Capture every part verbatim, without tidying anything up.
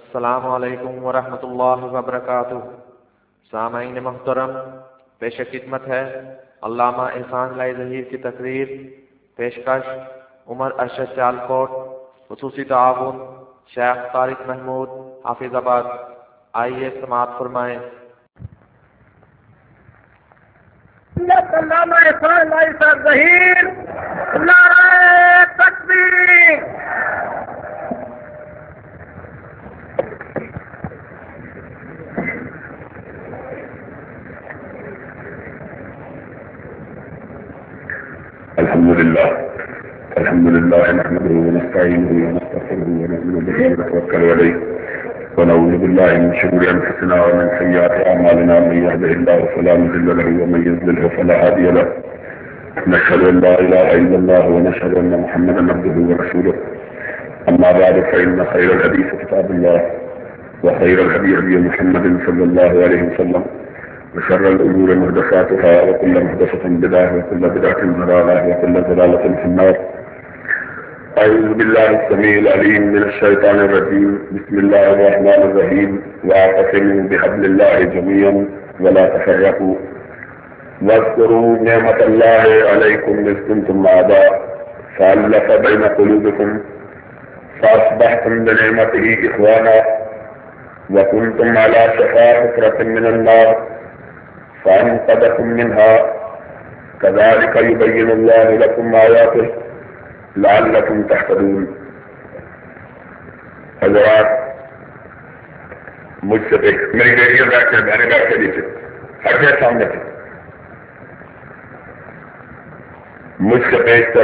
السلام علیکم ورحمۃ اللہ وبرکاتہ۔ سامعین محترم، پیش خدمت ہے علامہ احسان لائی ظہیر کی تقریر۔ پیشکش عمر ارشد سیالکوٹ، خصوصی تعاون شیخ طارق محمود حافظ آباد۔ آئیے سماعت فرمائیں۔ علامہ احسان لائی صاحب ظہیر، نعرہ تکبیر۔ الحمد لله الحمد لله نحمده ونستعينه ونستغفره ونؤمن به ونتوكل عليه ونعوذ بالله من شرور انفسنا ومن سيئات اعمالنا، من يهده الله فلا مضل له ومن يضلل فلا هادي له، نشهد ان لا اله الا الله ونشهد ان محمدا عبده ورسوله، اما بعد فان خير الحديث كتاب الله وخير الهدي هدي محمد صلى الله عليه وسلم، وشر الأمور محدثاتها وكل محدثة بدعة وكل بدعة ضلالة وكل ضلالة في النار. أعوذ بالله السميع العليم من الشيطان الرجيم. بسم الله الرحمن الرحيم. واعتصموا بحبل الله جميعا ولا تفرقوا واذكروا نعمة الله عليكم إذ كنتم أعداء فألف بين قلوبكم فأصبحتم بنعمته إخوانا وكنتم على شفا حفرة من النار فأنقذكم منها كذلك يبين الله لكم آياته لعلكم تهتدون. حضرات، مجھ سے دیکھ میری بیٹیاں بیٹھ کر میں نے بیٹھ کے نیچے ہر کے سامنے تھے، مجھ سے بیچ کر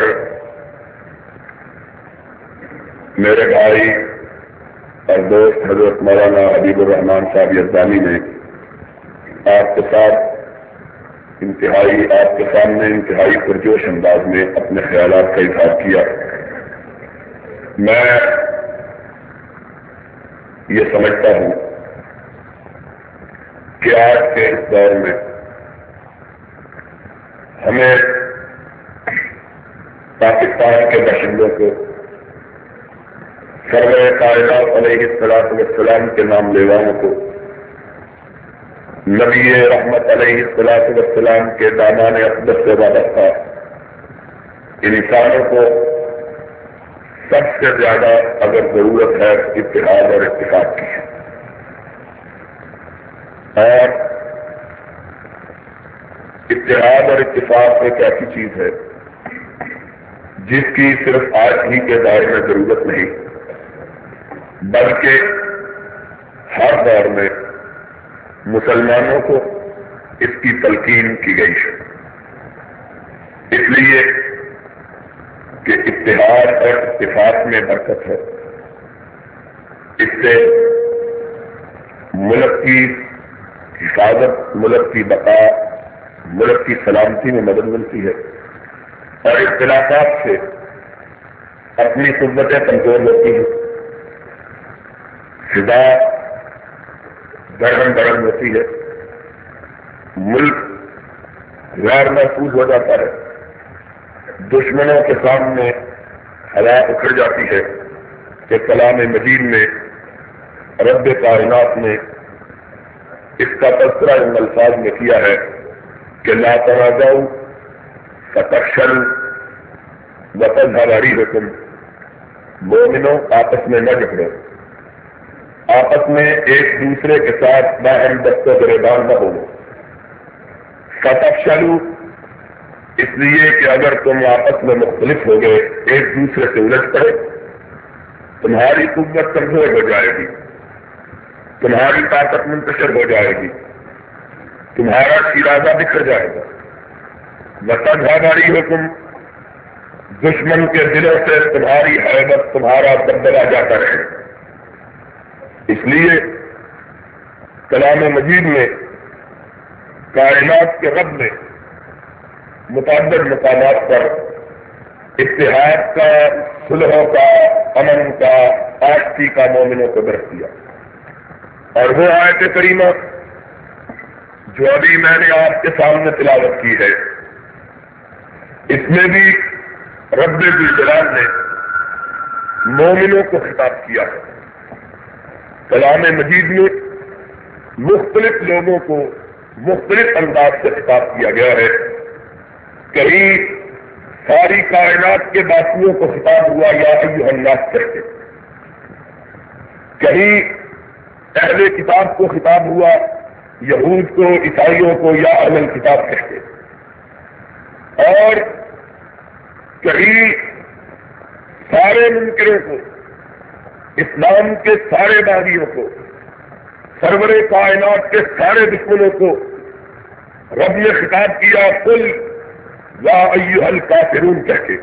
میرے بھائی اور دوست حضرت مولانا حبیب الرحمان صاحب یزدانی نے آپ کے ساتھ انتہائی آپ کے سامنے انتہائی پرجوش انداز میں اپنے خیالات کا اظہار کیا۔ میں یہ سمجھتا ہوں کہ آج کے اس دور میں ہمیں پاکستان کے باشندوں کو سرور کائنات علیہ الصلوۃ والسلام کے نام لیواؤں کو، نبی رحمت علیہ الصلوۃ والسلام کے دامان اقدس سے وابستہ انسانوں کو سب سے زیادہ اگر ضرورت ہے اتحاد اور اتفاق کی ہے، اور اتحاد اور اتفاق ایک ایسی چیز ہے جس کی صرف آج ہی کے دور میں ضرورت نہیں بلکہ ہر دور میں مسلمانوں کو اس کی تلقین کی گئی ہے، اس لیے کہ اتحاد اور اتفاق میں برکت ہے۔ اس سے ملک کی حفاظت، ملک کی بقا، ملک کی سلامتی میں مدد ملتی ہے، اور اختلافات سے اپنی قوتیں کمزور ہوتی ہیں، فضا گرم گرم ہوتی ہے، ملک غیر محفوظ ہو جاتا ہے، دشمنوں کے سامنے ہوا اکھڑ جاتی ہے کہ کلام مجید میں رب کائنات نے اس کا تذکرہ ان الفاظ میں کیا ہے کہ لا تنازعوا فتفشلوا وتذهب ريحكم، مومنوں آپس میں نہ جھگڑو، آپس میں ایک دوسرے کے ساتھ باہم دست و گریبان نہ ہو۔ فتفشلوا اس لیے کہ اگر تم آپس میں مختلف ہو گئے، ایک دوسرے سے الجھ پڑے، تمہاری قوت کمزور ہو جائے گی، تمہاری طاقت منتشر ہو جائے گی، تمہارا ارادہ بکھر جائے گا۔ وتذهب ريحكم، دشمن کے دلوں سے تمہاری حیبت، تمہارا دبدبہ جاتا رہے۔ اس لیے کلام مجید میں کائنات کے رب نے متعدد مقامات پر اتحاد کا، صلح کا، امن کا، آشتی کا مومنوں کو درس دیا، اور وہ آیت کریمہ جو ابھی میں نے آپ کے سامنے تلاوت کی ہے، اس میں بھی رب ذوالجلال نے مومنوں کو خطاب کیا ہے، کلام مجید میں مختلف لوگوں کو مختلف انداز سے خطاب کیا گیا ہے. کہیں ساری کائنات کے باسیوں کو خطاب ہوا یا ایھا الناس کہتے، کہیں اہل کتاب کو خطاب ہوا، یہود کو، عیسائیوں کو یا اہل الکتاب کہتے، اور کہیں سارے منکروں کو، اسلام کے سارے باغیوں کو، سرور کائنات کے سارے دشمنوں کو رب نے خطاب کیا قل یا ایھا الکافرون کہہ کے.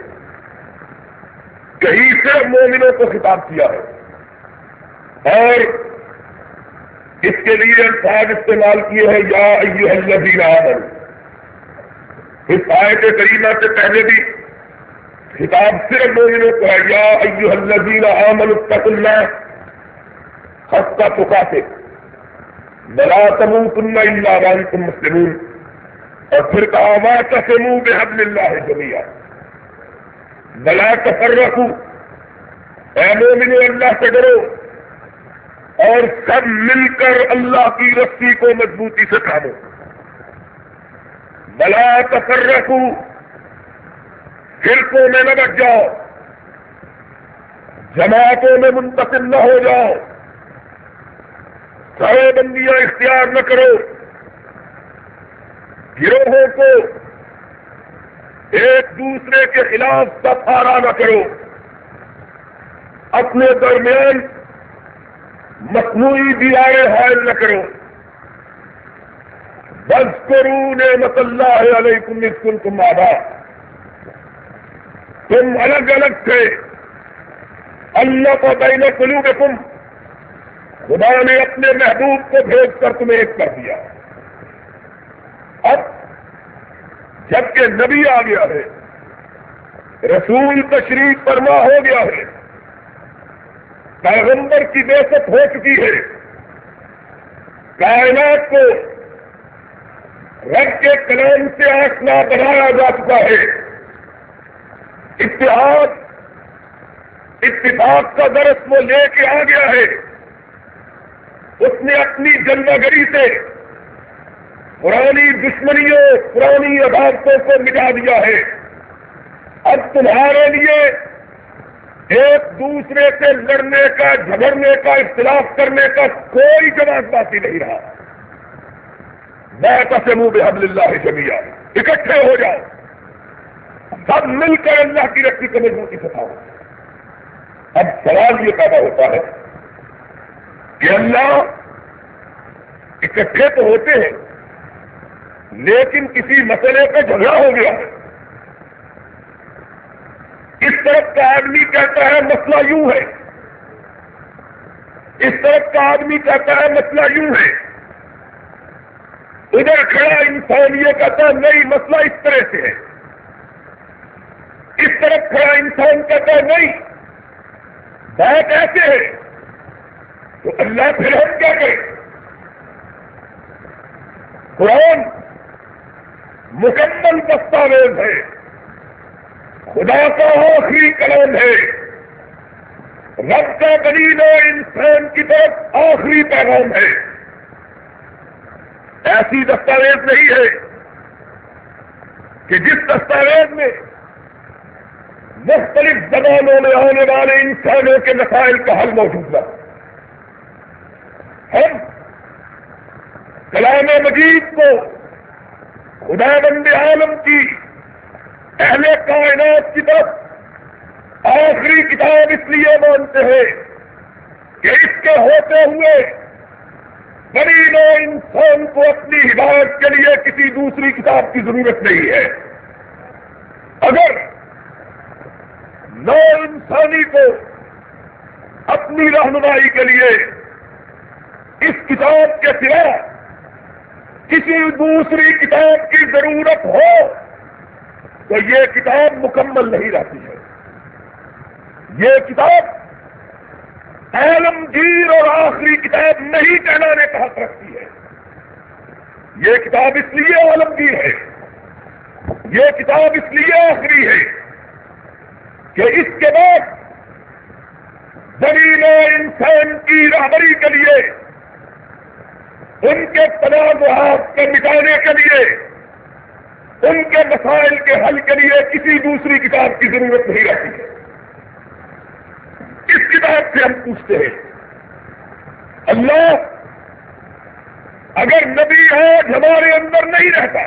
کہیں صرف مومنوں کو خطاب کیا ہے اور اس کے لیے الفاظ استعمال کیے ہیں یا ایھا الذین آمنوا. اس آیت کریمہ سے پہلے بھی خطاب صرف مومنوں کو ہے، یا ایھا الذین آمنوا اتقوا اللہ حق تقاتہ ولا تموتن الا وانتم مسلمون. اور پھر کہا واعتصموا بحبل اللہ جمیعا ولا تفرقوا. اے مومنو اللہ سے ڈرو اور سب مل کر اللہ کی رسی کو مضبوطی سے تھامو. ولا تفرقوا، فرقوں میں نہ بٹ جاؤ، جماعتوں میں منتقل نہ ہو جاؤ، سارے بندیاں اختیار نہ کرو، گروہوں کو ایک دوسرے کے خلاف سب آرا نہ کرو، اپنے درمیان مصنوعی دیواریں حائل نہ کرو. واذکروا نعمت اللہ علیکم اذ کنتم اعداء، تم الگ الگ تھے، الف بین قلوبکم، خدا نے اپنے محبوب کو بھیج کر تمہیں ایک کر دیا. اب جبکہ نبی آ گیا ہے، رسول تشریف فرما ہو گیا ہے، پیغمبر کی بعثت ہو چکی ہے، کائنات کو رب کے کلام سے آشنا بنایا جا چکا ہے، اتحاد اتفاق کا درس وہ لے کے آ گیا ہے، اس نے اپنی جلوہ گری سے پرانی دشمنیوں، پرانی عداوتوں کو مٹا دیا ہے. اب تمہارے لیے ایک دوسرے سے لڑنے کا، جھگڑنے کا، اختلاف کرنے کا کوئی جواز باقی نہیں رہا. واعتصموا بحبل اللہ جمیعا، اکٹھے ہو جاؤ، سب مل کر اللہ کی رسی کو مضبوطی سے تھامو. اب سوال یہ پیدا ہوتا ہے کہ اللہ اکٹھے تو ہوتے ہیں لیکن کسی مسئلے پہ جھگڑا ہو گیا ہے. اس طرف کا آدمی کہتا ہے مسئلہ یوں ہے، اس طرف کا آدمی کہتا ہے مسئلہ یوں ہے، ادھر کھڑا انسان یہ کہتا ہے نہیں مسئلہ اس طرح سے ہے، اس طرف کھڑا انسان کہتا ہے نہیں بات ایسے ہے. تو اللہ پھر ہم کیا کریں؟ قرآن مکمل دستاویز ہے، خدا کا آخری کلام ہے، رب کا بنی نوع انسان کی طرف آخری پیغام ہے. ایسی دستاویز نہیں ہے کہ جس دستاویز میں مختلف زبانوں میں آنے والے انسانوں کے مسائل کا حل موجود ہے. ہم کلام مجید کو خدا بند عالم کی اہل کائنات کی طرف آخری کتاب اس لیے مانتے ہیں کہ اس کے ہوتے ہوئے بڑی نو انسان کو اپنی ہدایت کے لیے کسی دوسری کتاب کی ضرورت نہیں ہے. اگر نو انسانی کو اپنی رہنمائی کے لیے اس کتاب کے سوا کسی دوسری کتاب کی ضرورت ہو تو یہ کتاب مکمل نہیں رہتی ہے. یہ کتاب عالمگیر اور آخری کتاب نہیں کہلانے کا حق رکھتی ہے. یہ کتاب اس لیے عالمگیر ہے، یہ کتاب اس لیے آخری ہے کہ اس کے بعد زمین و انسان کی رہبری کے لیے، ان کے تنازعات کو مٹانے کے لیے، ان کے مسائل کے حل کے لیے کسی دوسری کتاب کی ضرورت نہیں رہتی ہے۔ اس کتاب سے ہم پوچھتے ہیں، اللہ اگر نبی آج ہمارے اندر نہیں رہتا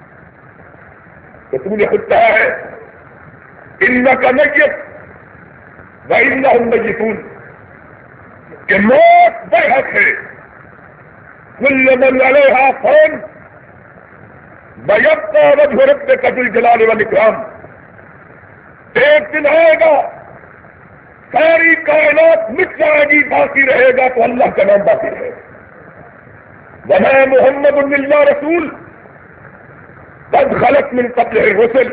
تو تم نے خود کہا ہے انک میت وانہم میتون، کہ موت برحق ہے، کل من علیہا فان ویبقی وجہ ربک ذو الجلال والاکرام، ایک دن آئے گا ساری کائنات مٹ جائے گی، باقی رہے گا تو اللہ کا نام باقی رہے گا۔ وما محمد الا رسول قد خلت من قبلہ الرسل،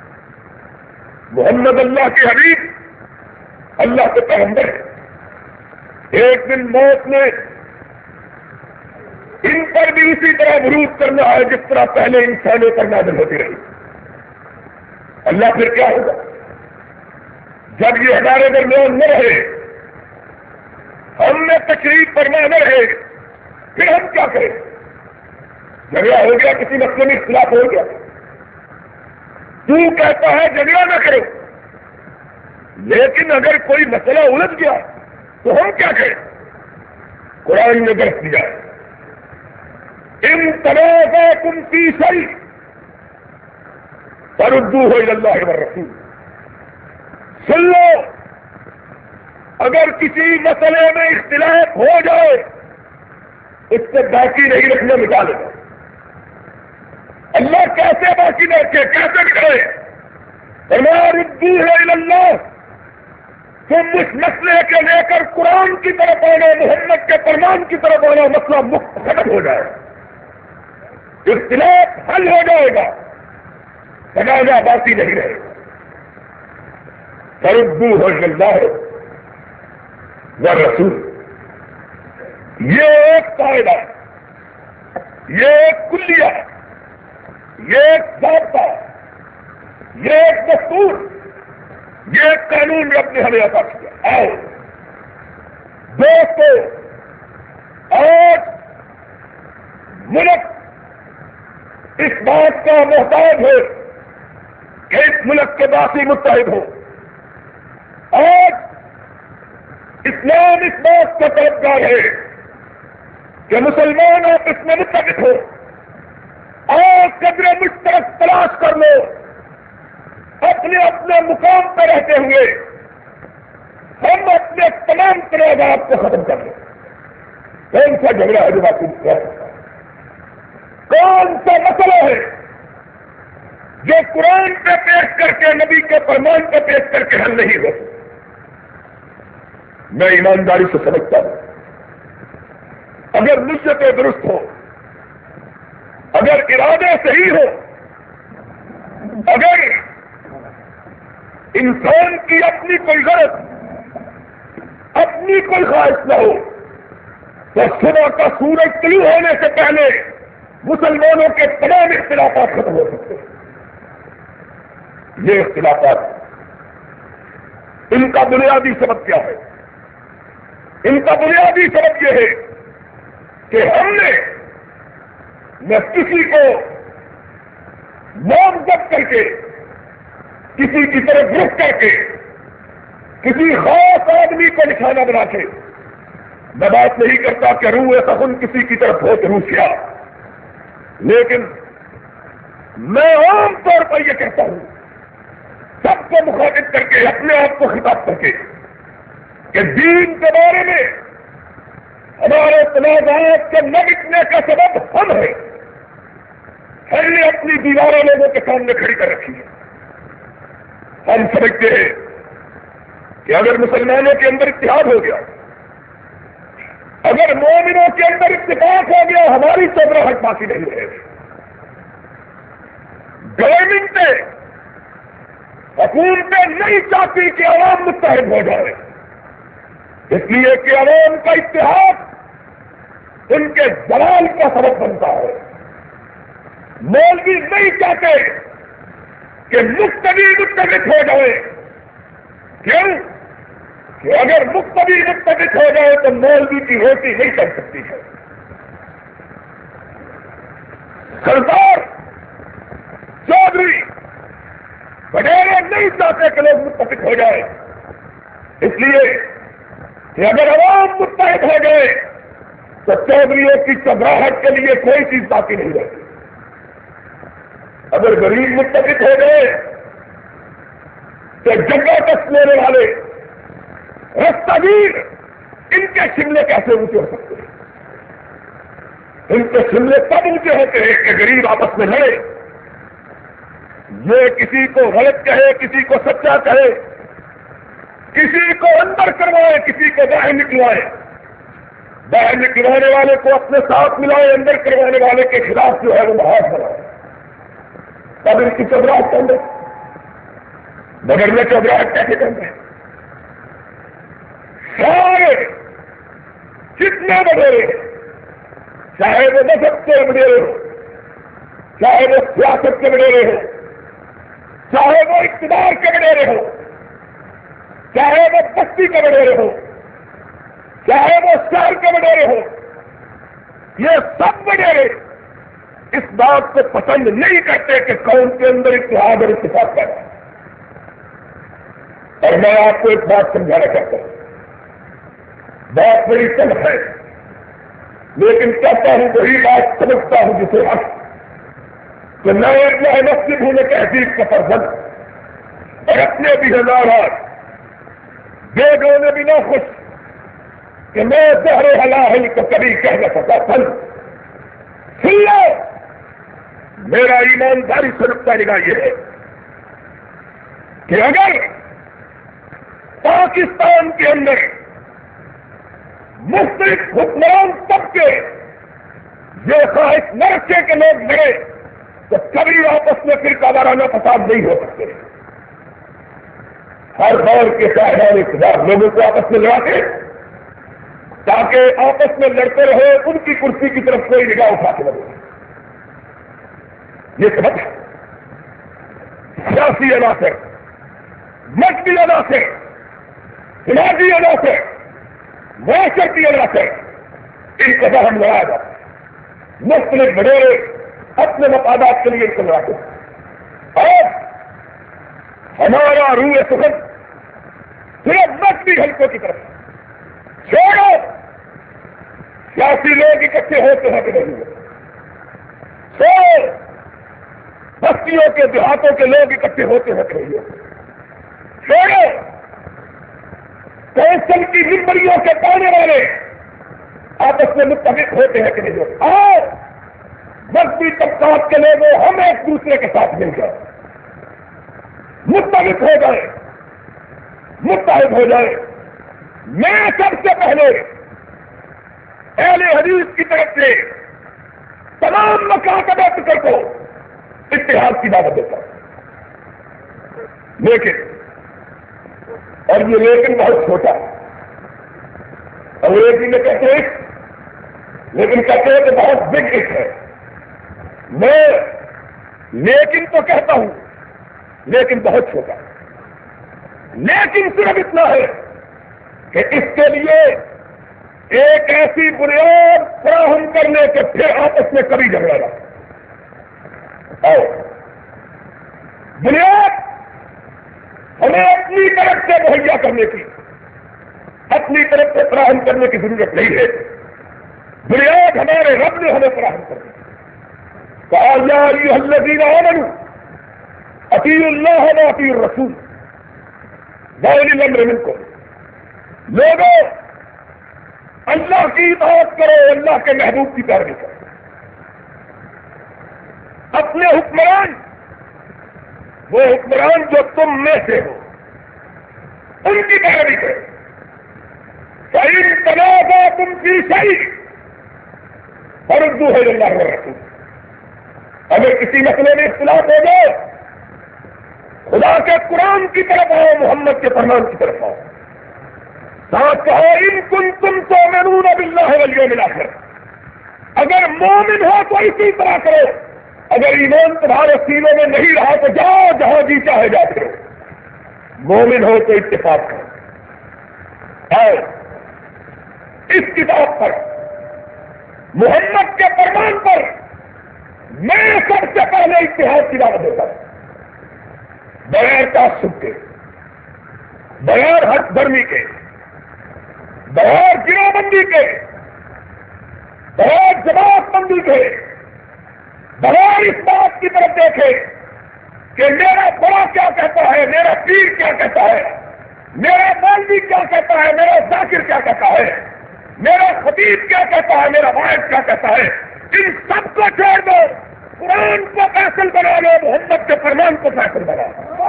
محمد اللہ کے حبیب، اللہ کے پیغمبر ہے۔ ایک دن موت نے ان پر بھی اسی طرح مرود کرنا ہے جس طرح پہلے انسانوں پر نازل ہوتی رہی۔ اللہ پھر کیا ہوگا جب یہ ہمارے درمیان نہ رہے، ہم نے تشریف فرما نہ رہے، پھر ہم کیا کریں؟ جھگڑا ہو گیا، کسی مسئلے میں اختلاف ہو گیا، تو کہتا ہے جھگڑا نہ کرو، لیکن اگر کوئی مسئلہ الجھ گیا تو ہم کیا کریں؟ قرآن نے درس دیا ان تنازعتم فی شیء فردوہ الی اللہ والرسول، سن لو اگر کسی مسئلے میں اختلاف ہو جائے اس سے باقی نہیں رکھنا، مٹا لے۔ اللہ کیسے باقی نہ رکھے، کیسے مٹائے؟ فرمایا ردوہ الی اللہ، تم اس مسئلے کے لے کر قرآن کی طرف آنا، محمد کے فرمان کی طرف آنا، مسئلہ ختم ہو جائے، اختلاف حل ہو جائے گا، تنازع باقی نہیں رہے گا۔ فردوہ الی اللہ والرسول، یہ ایک قاعدہ، یہ ایک کلیہ، یہ ایک ضابطہ، یہ ایک دستور، یہ ایک قانون رب نے ہمیں عطا کیا۔ آؤ دوستو، آج ملک اس بات کا محتاج ہے کہ اس ملک کے باقی متحد ہو۔ آج اسلام اس بات کا طلبگار ہے کہ مسلمان آپس میں متفق ہو، اور قدر مشترک تلاش کر لو، اپنے اپنے مقام پر رہتے ہوئے ہم اپنے تمام تنازعات کو ختم کر لیں۔ کون سا جھگڑا ہے جو باقی نہیں رہ سکتا؟ کون سا مسئلہ ہے جو قرآن پہ پیش کر کے، نبی کے فرمان پہ پیش کر کے حل نہیں ہو سکتا؟ میں ایمانداری سے سمجھتا ہوں اگر نیتیں درست ہو، اگر ارادے صحیح ہو، اگر انسان کی اپنی کوئی غرض، اپنی کوئی خواہش نہ ہو، تو صبح کا سورج طلوع ہونے سے پہلے مسلمانوں کے تمام اختلافات ختم ہو سکتے ہیں۔ یہ اختلافات، ان کا بنیادی سبب کیا ہے؟ ان کا بنیادی سبب یہ ہے کہ ہم نے نہ کسی کو نامزد کر کے، کسی کی طرف رخ کر کے، کسی خاص آدمی کو نشانہ بنا کے، میں بات نہیں کرتا کہ روح سخن کسی کی طرف ہو تو روسیا، لیکن میں عام طور پر یہ کہتا ہوں سب کو مخاطب کر کے، اپنے آپ کو خطاب کر کے، کہ دین کے بارے میں ہمارے تنازعات کے نہ مٹنے کا سبب ہم ہیں۔ ہم نے اپنی دیواریں لوگوں کے سامنے کھڑی کر رکھی ہے۔ ہم سمجھتے ہیں کہ اگر مسلمانوں کے اندر اتحاد ہو گیا، اگر مومنوں کے اندر اتفاق ہو گیا، ہماری چبراہٹ باقی نہیں رہے گی۔ گورنمنٹیں، حکومتیں نہیں چاہتی کہ عوام متحد ہو جائے، اس لیے کہ عوام کا اتحاد ان کے زوال کا سبب بنتا ہے۔ مولوی نہیں چاہتے کہ مقتدی متفق ہو جائے، کیوں؟ کہ اگر مقتدی متفق ہو جائے تو مولوی کی روٹی نہیں چل سکتی ہے. سردار چودھری وڈیرے نہیں چاہتے کہ لوگ متفق ہو جائے، اس لیے کہ اگر عوام متحد ہو گئے تو چودھریوں کی چبراہٹ کے لیے کوئی چیز باقی نہیں رہتی. اگر غریب متفق ہو گئے تو جگہ ٹیکس لینے والے رستگیر ان کے شملے کیسے اونچے ہو سکتے ہیں؟ ان کے شملے تب اونچے ہوتے ہیں کہ غریب آپس میں لڑے، یہ کسی کو غلط کہے، کسی کو سچا کہے، کسی کو اندر کروائے، کسی کو باہر نکلوائے، باہر نکلوانے والے کو اپنے ساتھ ملائے، اندر کروانے والے کے خلاف جو ہے وہ محاذ بنائے. تب ان کی چبراہٹ کم ہے. بغیر میں چبراہٹ کیسے کم ہے؟ سارے جتنے وڈیرے چاہے وہ مذہب کے وڈیرے ہو، چاہے وہ سیاست کے وڈیرے ہو، چاہے وہ اقتدار کے وڈیرے ہو، چاہے وہ بستی کے وڈیرے ہو، چاہے وہ شہر کے وڈیرے ہو، یہ سب وڈیرے اس بات کو پسند نہیں کرتے کہ قوم کے اندر اتحاد اور اتفاق پیدا ہے. اور میں آپ کو ایک بات سمجھانا چاہتا ہوں، بات بڑی تلخ ہے لیکن کہتا ہوں وہی بات سمجھتا ہوں جسے حق کہ میں نئے مسجد ہوں میں تہذیب کا فرزند اور اپنے بھی ہزارات بیگوں میں بھی نہ خوش کہ میں زہر حلال کو کبھی کہہ نہ سکا. پھل سن لو، میرا ایمانداری سے نقطہ نگاہ یہ ہے کہ اگر پاکستان کے اندر مختلف حکمران طبقے یہ خواہش نہ رکھے کہ لوگ لڑے تو کبھی آپس میں پھر وارانہ فساد نہیں ہو سکتے. ہر دور کے شاہدان اقتدار لوگوں کو آپس میں لڑا کے تاکہ آپس میں لڑتے رہے، ان کی کرسی کی طرف کوئی نگاہ اٹھا کے لگے. یہ سبق ہے. سیاسی عناصر، مذہبی عناصر، سماجی عناصر، معاشرتی عناصر، ان کو ہم لڑا جاتے ہیں. مختلف وڈیرے اپنے مفادات کے لیے ان کو لڑاتے ہیں. اور ہمارا روح سخن صرف مذہبی حلقوں کی طرف چھوڑو. سیاسی لوگ اکٹھے ہوتے ہیں کہ نہیں ہوتے، چھوڑو بستیوں کے دیہاتوں کے لوگ اکٹھے ہوتے ہیں کہ نہیں ہوتے، چھوڑو کونسل کی ممبریوں کے پانے والے آپس میں متفق ہوتے ہیں کہ نہیں ہوتے. اور مذہبی طبقات کے لوگوں ہم ایک دوسرے کے ساتھ مل جائیں، متفق ہو جائے، متحد ہو جائے. میں سب سے پہلے اہل حدیث کی طرف سے تمام مکاتبہ فکر کو اتحاد کی دعوت دیتا ہوں. لیکن اور یہ لیکن بہت چھوٹا ہے. انگریزی میں کہتے ہیں لیکن کہتے ہیں کہ بہت بگ ایک ہے. میں لیکن تو کہتا ہوں لیکن بہت چھوٹا ہے. لیکن صرف اتنا ہے کہ اس کے لیے ایک ایسی بنیاد فراہم کرنے کے پھر آپس میں کبھی جھگڑا نہ اور بنیاد ہمیں اپنی طرف سے مہیا کرنے کی، اپنی طرف سے فراہم کرنے کی ضرورت نہیں ہے. بنیاد ہمارے رب نے ہمیں فراہم کر دی. کہا یا ایھا الذین آمنوا اطیعوا اللہ و اطیعوا الرسول واولی الامر منکم. لوگوں اللہ کی اطاعت کرو، اللہ کے محبوب کی پیروی کرو. اپنے حکمران، وہ حکمران جو تم میں سے ہو، ان کی پیروی کرو. فَإِن تَنَازَعْتُمْ فِي شَيْءٍ فَرُدُّوهُ إِلَى اللَّهِ وَالرَّسُولِ. اگر کسی مسئلے میں اختلاف ہو جائے خدا کے قرآن کی طرف آؤ، محمد کے فرمان کی طرف آؤ. ساتھ کہو ان کنتم تؤمنون باللہ والیوم الآخر. اگر مومن ہو تو اسی طرح کرو، اگر ایمان تمہارے سینوں میں نہیں رہا تو جاؤ جہاں جی چاہے جاتے ہو. مومن ہو تو اتفاق کرو. اور اس کتاب پر محمد کے فرمان پر میں سب سے پہلے اتحاد کی دعوت دیتا ہوں، بغیر تعصب کے، بغیر حق برمی کے، بغیر گروہ بندی کے، بغیر جماعت بندی کے، بغیر اس بات کی طرف دیکھے کہ میرا بڑا کیا کہتا ہے، میرا پیر کیا کہتا ہے، میرا مولوی کیا کہتا ہے، میرا ذاکر کیا کہتا ہے، میرا خطیب کیا کہتا ہے، میرا واعظ کیا کہتا ہے، ان سب کو چھوڑ دو، قرآن کو فیصل بنا لو، محمد کے فرمان کو فیصل بنا لو،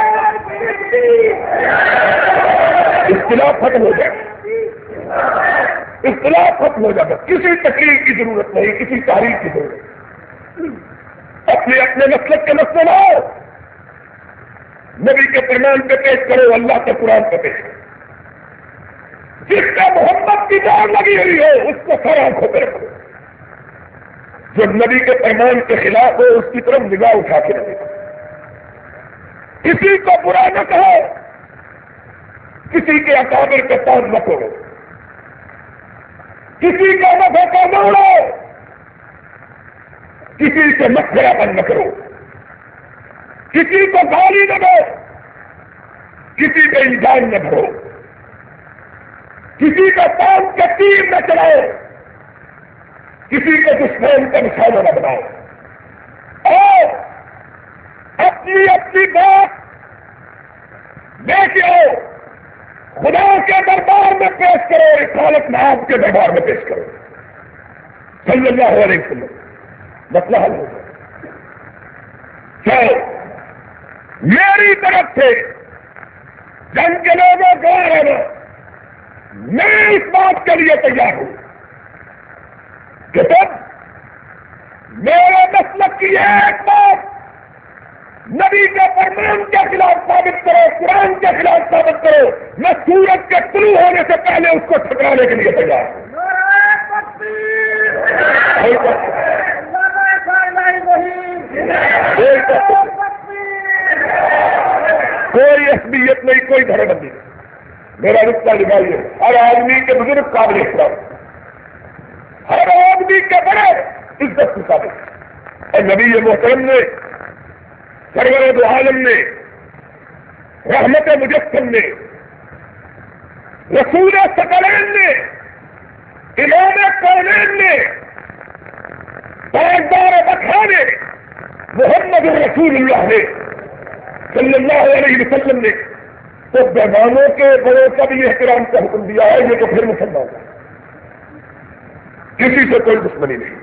اختلاف ختم ہو جائے، اختلاف ختم ہو جائے، کسی تقریر کی ضرورت نہیں، کسی تاریخ کی ضرورت نہیں، اپنے اپنے مسلک کے مسئلے لاؤ، نبی کے فرمان پہ پیش کرو، اللہ کے قرآن پہ پیش کرو، جس کا محمد کی جان لگی ہوئی ہو اس کو سر آنکھوں پہ رکھو، جو نبی کے فرمان کے خلاف ہو اس کی طرف نگاہ اٹھا کے رکھو، کسی کو برا نہ کہو، کسی کے اکابر کے پاس نہ کرو، کسی کا نفع کو موڑو، کسی سے مسخرہ بند نہ کرو، کسی کو گالی نہ دو، کسی پہ الزام نہ بھرو، کسی کا کام کا تیر نہ چلاؤ، کسی کو دشمن کا نشانہ نہ بناؤ، اور اپنی اپنی بات لے کے آؤ، خدا کے دربار میں پیش کرو، رسالت نام کے دربار میں پیش کرو، صلی اللہ علیہ وسلم، مسئلہ حل ہو گیا۔ چلو میری طرف سے جنگ کے لوگوں کو رہنا، میں اس بات کے لیے تیار ہوں کہ تم میرے مسلک کی ایک بات نبی کے فرمان کے خلاف ثابت کرو، قرآن کے خلاف ثابت کرو، میں سورج کے طلوع ہونے سے پہلے اس کو ٹھکرانے کے لیے تیار ہوں۔ کوئی اصلیت نہیں، کوئی دھڑے بندی نہیں، میرا رشتہ نبھائیے، ہر آدمی کے بزرگ قابل احترام، ہر آدمی کے بڑے عزت کے قابل، اور نبی محترم نے، سرور دو عالم نے، رحمت مجسم نے، رسول ثقلین نے، امام کونین نے، تاجدار بکھا نے، محمد رسول اللہ نے صلی اللہ علیہ وسلم نے تو بیمانوں کے بڑوں کا بھی احترام کا حکم دیا ہے، یہ تو پھر مسلمان ہے، کسی سے کوئی دشمنی نہیں،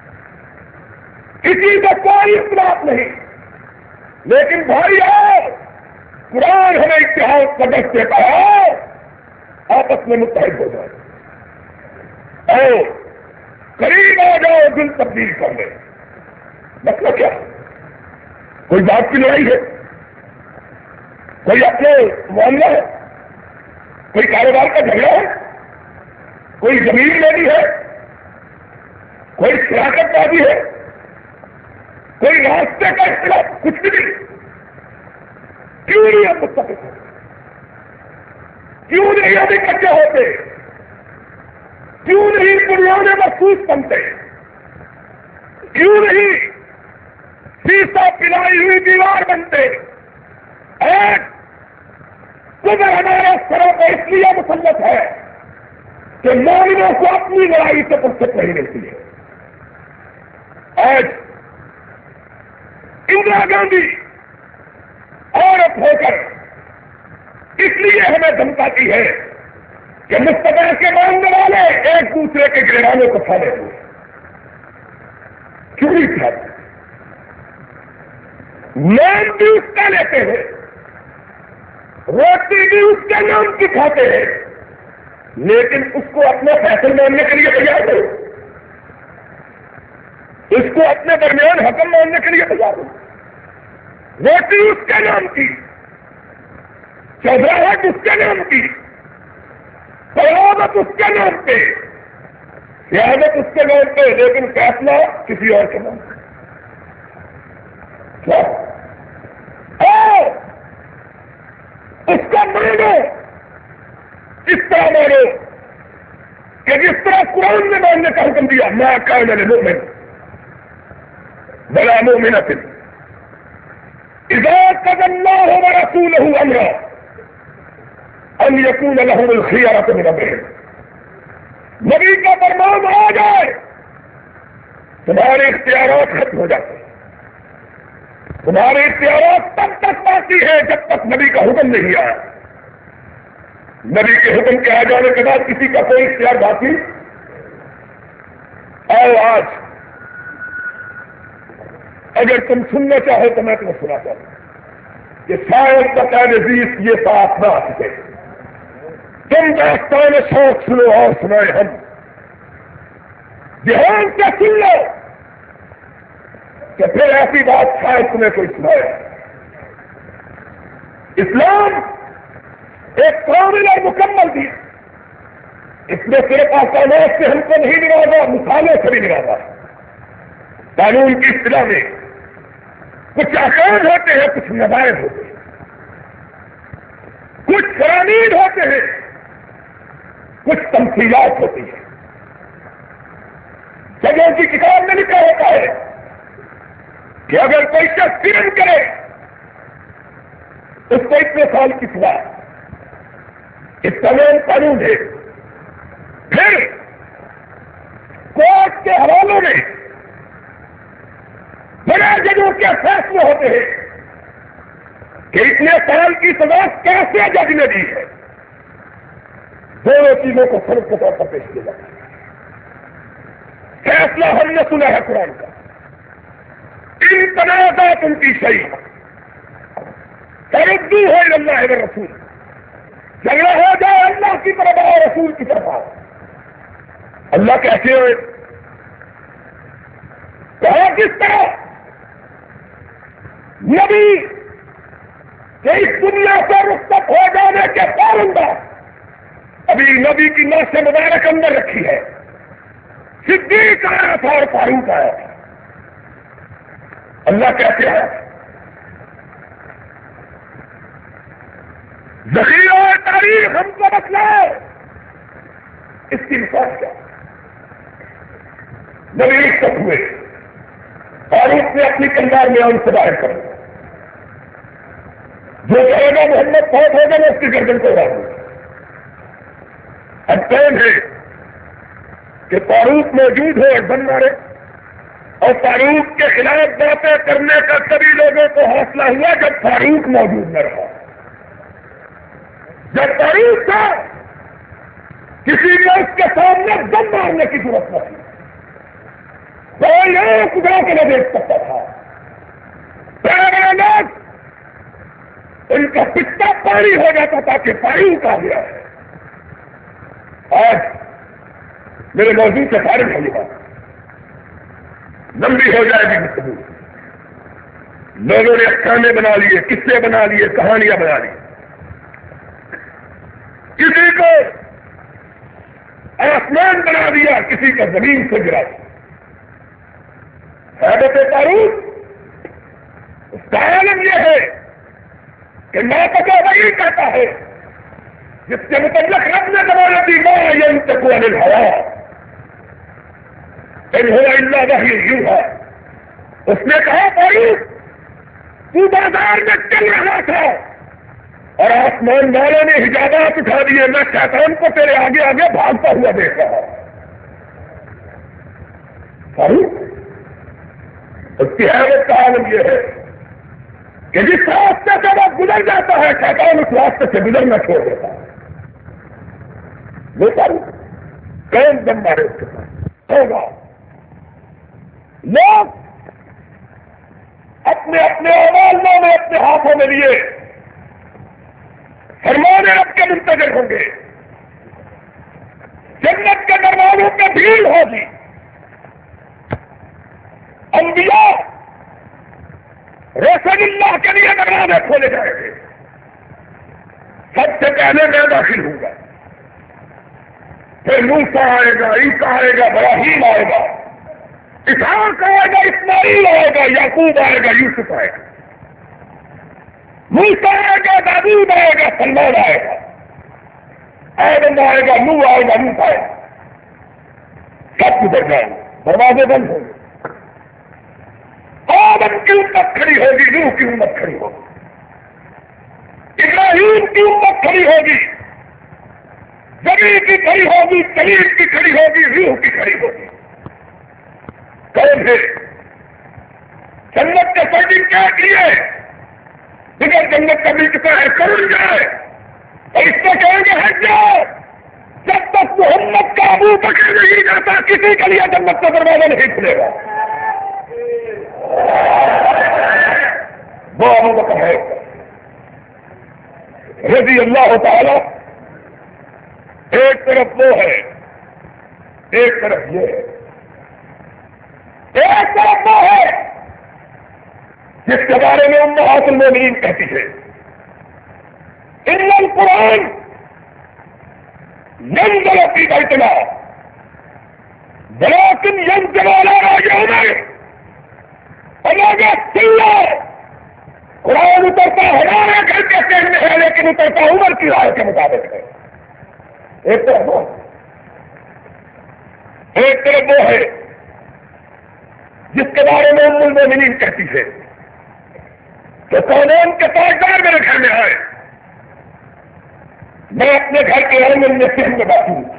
کسی سے کوئی اختلاف نہیں، لیکن بھائی آؤ، قرآن ہمیں اتحاد کا درس دیتا ہے، آپس میں متحد ہو جائے، آؤ قریب آ جاؤ، دل تبدیل کر لیں، مطلب کیا؟ کوئی بات کی لڑائی ہے، کوئی اپنے معاملہ ہے، کوئی کاروبار کا جھگڑا ہے، کوئی زمین لینی ہے، کوئی شراکت بازی ہے، کوئی راستے کا اختلاف، کچھ بھی نہیں، کیوں نہیں ہم متفق ہوتے؟ کیوں نہیں ہم اکٹھے ہوتے؟ کیوں نہیں بنیادیں محسوس بنتے؟ کیوں نہیں سیسا پلائی ہوئی دیوار بنتے؟ ایک کبر ہمارے سروں پہ اس لیے مسلط ہے کہ مومنوں کو اپنی لڑائی سے فرصت نہیں ملتی ہے۔ آج اندرا گاندھی عورت ہو کر اس لیے ہمیں دھمکاتی ہے کہ مستقبل کے ماننے والے ایک دوسرے کے گریبانوں کو پھاڑے ہوئے، کیوں نہیں کھاتے؟ نام بھی اس کا لیتے ہیں، روٹی بھی اس کے نام کی کھاتے ہیں، لیکن اس کو اپنا فیصل ماننے کے لیے تیار ہو، اس کو اپنے درمیان حکم ماننے کے لیے تیار ہو، روٹی اس کے نام کی، چودراہٹ اس کے نام کی، قیادت اس کے نام پہ، سیادت اس کے نام پہ، لیکن فیصلہ کسی اور کے نام پہ۔ کیا اس کا مانو، اس طرح مانو کہ جس طرح قرآن نے ماننے کا حکم دیا ما کان للمؤمن ولا مؤمنة اذا قضى الله ورسوله امرا ان يكون لهم الخيرة من امرهم. نبی کا فرمان آ جائے تمہارے اختیارات ختم ہو جاتے ہیں. تمہارے اختیارات تب تک باقی ہے جب تک نبی کا حکم نہیں آیا. نبی کے حکم کے آ جانے کے بعد کسی کا کوئی اختیار باقی. آؤ آج اگر تم سننا چاہو تو میں تمہیں سنا چاہتا ہوں کہ شاید بقا نزیز یہ ساتھ نہ آ سکے. تم داستان شوق سنو اور سنائے ہم دھیان سے سن لو کہ پھر ایسی بات شاید تمہیں کوئی سنائے. اسلام ایک کامل اور مکمل دی. اس میں صرف احکامات سے ہم کو نہیں نوازا، مثالوں سے بھی نوازا. قانون کی اصطلاح میں کچھ احکام ہوتے ہیں، کچھ نظائر ہوتے ہیں، کچھ قوانین ہوتے ہیں، کچھ تمثیلات ہوتی ہیں. جگہوں کی کتاب میں لکھا ہوتا ہے کہ اگر کوئی شخص فلم کرے اس کو اتنے سال کی سزا. اس کا نام قانون ہے. پھر کورٹ کے حوالوں میں بڑے ججوں کے فیصلے ہوتے ہیں کہ اتنے سال کی سزا کیسے جج نے دی ہے. دونوں چیزوں کو فرق کے طور پر پیش کیا جاتا ہے. فیصلہ ہم نے سنا ہے قرآن کا ان تنازعات ان کی صحیح تردو ہو اللہ ہے رسول. جھگڑا ہو جائے اللہ کی طرف آؤ، رسول کی طرف آؤ. اللہ کیسے ہوئے کہا کس طرح نبی کہ اس دنیا سے رخصت ہو جانے کے فوراً بعد ابھی نبی کی ناس مبارک اندر رکھی ہے. صدیق آیا تھا اور فاروق آیا تھا. اللہ کہتے ہیں ذخیرہ تاریخ ہم کو بتلاؤ. اس کی مثال کیا؟ نبی رخصت ہوئے فاروق نے اپنی کندار میں ان سے باہر کر دیا. جو کہے گا محمد فوت ہوگا میں اس کی گردن کو اڑا دوں. اب کون ہے کہ فاروق موجود ہو اور بن مارے؟ اور فاروق کے خلاف باتیں کرنے کا سبھی لوگوں کو حوصلہ ہوا جب فاروق موجود نہ رہا. جب فاروق تھا کسی نے اس کے سامنے دم مارنے کی ضرورت نہ تھی. کوئی لوگ خدا کے نہ دیکھ سکتا تھا. بڑے لوگ ان کا پتا پانی ہو جاتا تھا کہ فاروق آ گیا ہے. آج میرے موضوع سے فارغ ہوئی بات لمبی ہو جائے گی گفتگو. لوگوں نے افسانے بنا لیے، قصے بنا لیے، کہانیاں بنا لی. کسی کو آسمان بنا دیا، کسی کا زمین سے گرا دیا. حیبت فاروق اس کا عالم یہ ہے کہ ناپتا وہی کہتا ہے جس کے متعلق رب نے زمانہ دی ما ينطق عن الهوى ان هو الا وحی یوحی. اس نے کہا فاروق تو بازار میں چل رہا تھا اور آسمان والوں نے حجابات اٹھا دیے، میں شیطان کو تیرے آگے آگے بھاگتا ہوا دیکھ رہا. فاروق اس کی حیرت کا عالم یہ ہے کہ جس راستے سے وہ گزر جاتا ہے شیطان اس راستے سے گزرنا چھوڑ دیتا ہے. وہ فاروق کون دم مارے اس کے ساتھ ہوگا. لوگ اپنے اپنے عوالوں میں اپنے ہاتھوں میں لیے فرمان رب کے منتظر ہوں گے. جنت کے دروازوں پہ بھیڑ ہوگی. انبیاء رسول اللہ کے لیے دروازے کھولے جائیں گے. سب سے پہلے میں داخل ہوں گا، پھر موسیٰ آئے گا، عیسیٰ آئے گا، ابراہیم آئے گا، اسحاق آئے گا، اسماعیل آئے گا، یعقوب آئے گا، یوسف آئے گا، موسیٰ آئے گا، داؤد آئے گا، سلمان آئے گا. ایڈم آئے گا، نو آئے گا، نو آئے گا، سب گزر جائیں گے، دروازے بند ہوں گے، آدم کی امت کھڑی ہوگی، نوح کی امت کھڑی ہوگی، ابراہیم کی امت کھڑی ہوگی، زمین کی کھڑی ہوگی، کلیم کی کھڑی ہوگی، روح کی کھڑی ہوگی. کون ہے جنت کے سرٹیفکیٹ کیا کیے بغیر جنت کا ملتا ہے کرن جائے اور اس سے کہیں گے ہٹ جاؤ. جب تک محمد کا ابو بکر نہیں جاتا کسی کے لیے جنت کا دروازہ نہیں کھلے گا. وہ ابو بکر ہے رضی اللہ تعالی. ایک طرف وہ ہے، ایک طرف یہ ہے. ایک طرف وہ ہے جس کے بارے میں امہات المومنین کہتی ہے ان القرآن ينزل في بيتنا ولكن ينزل على راجعنا. قرآن اترتا ہمارے گھر کے کہنے ہے لیکن اترتا عمر کی رائے کے مطابق ہے. ایک طرف وہ ایک طرف وہ ہے جس کے بارے میں ام المومنین کہتی ہے کہ کونین کے تاجدار میرے گھر میں آئے، میں اپنے گھر کے آنگن میں سہن میں بیٹھی ہوں،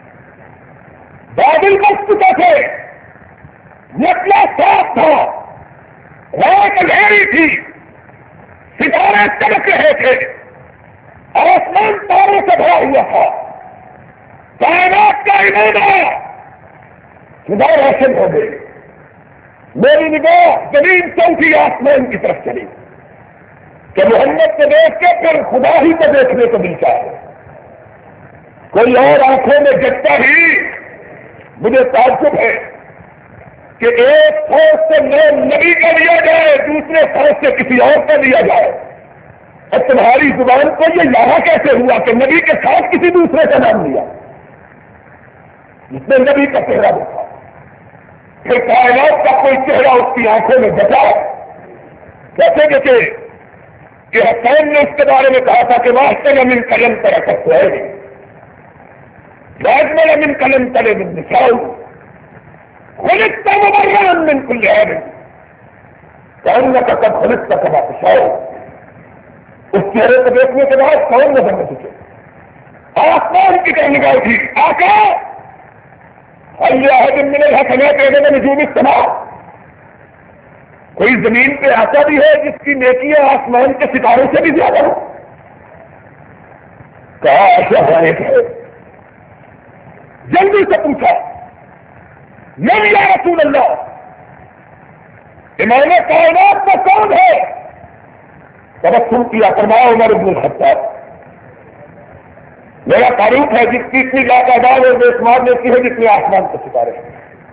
بادل بس چکے تھے، نکلا صاف تھا، رات اندھیری تھی، ستارے چمک رہے تھے، آسمان تاروں سے بھرا ہوا تھا، کائنات کا امام خدا روشن ہو گئی. میری نگاہ زمین سے اٹھی آسمان کی طرف چلی کہ محمد کو دیکھ کے پھر خدا ہی کو دیکھنے کو ملتا ہے. کوئی اور آنکھوں میں جگتا ہی مجھے تعجب ہے کہ ایک فوج سے نام نبی کا لیا جائے، دوسرے فوج سے کسی اور کا لیا جائے، اور تمہاری زبان کو یہ یہاں کیسے ہوا کہ نبی کے ساتھ کسی دوسرے کا نام لیا جس نے نبی کا چہرہ دیکھا. پھر کائنات کا کوئی چہرہ اس کی آنکھوں میں بچا کیسے دیکھے کہ حسین نے اس کے بارے میں کہا تھا کہ واسطے میں من قلم طرح سکتے ہے راج میں من قلم تلے من نساؤ خلقتا مبررا من کل عیب کانک قد خلقت کما تشاء. اس چہرے کو دیکھنے کے بعد کون نظر نہ سکے. آسمان کی طرف نگاہ تھی، آقا اللہ من الحسنات عدد نجوم السماء. کوئی زمین پہ ایسا بھی ہے جس کی نیکیاں آسمان کے ستاروں سے بھی زیادہ ہو؟ کہا ایسا ہے. جلدی سے پوچھا من یا رسول اللہ، امام کائنات میں کون ہے؟ تبسم کیا، فرمایا عمر بن الخطاب. میرا تعریف ہے جس کی اتنی لاتعداد اور بے شمار نیکی ہے جتنے آسمان کے ستارے ہیں.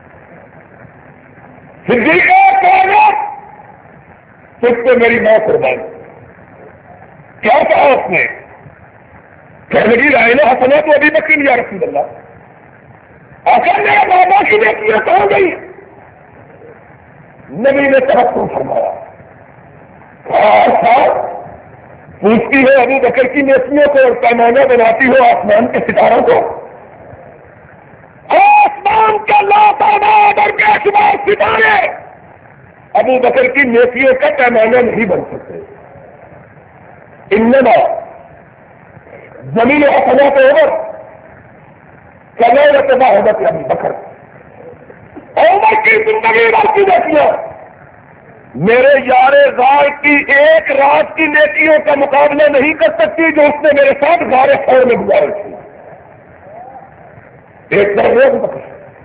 صدیق کائنات صرف پہ میری موت قربان. کیا کہا اس نے؟ کہنے لگی رائے نے حسنا تو ابھی بکری یا رسول اللہ. آخر میرا بابا کی نیکیاں کہاں گئی؟ نبی نے تبسم فرمایا. اچھا پوچھتی ہے ابو بکر کی نیکیوں کو اور پیمانہ بناتی ہو آسمان کے ستاروں کو؟ آسمان کا لاتعداد اور بے شمار ستارے ابو بکر کی نیکیوں کا پیمانہ نہیں بن سکتے. انما زمین حسنات عمر کلیلۃ محبت ابی بکر. عمر کی زندگی بھر کی نیکیاں میرے یار غار کی ایک رات کی نیکیوں کا مقابلہ نہیں کر سکتی جو اس نے میرے ساتھ غار خور میں گزاری تھی. ایک طرف ابو بکر،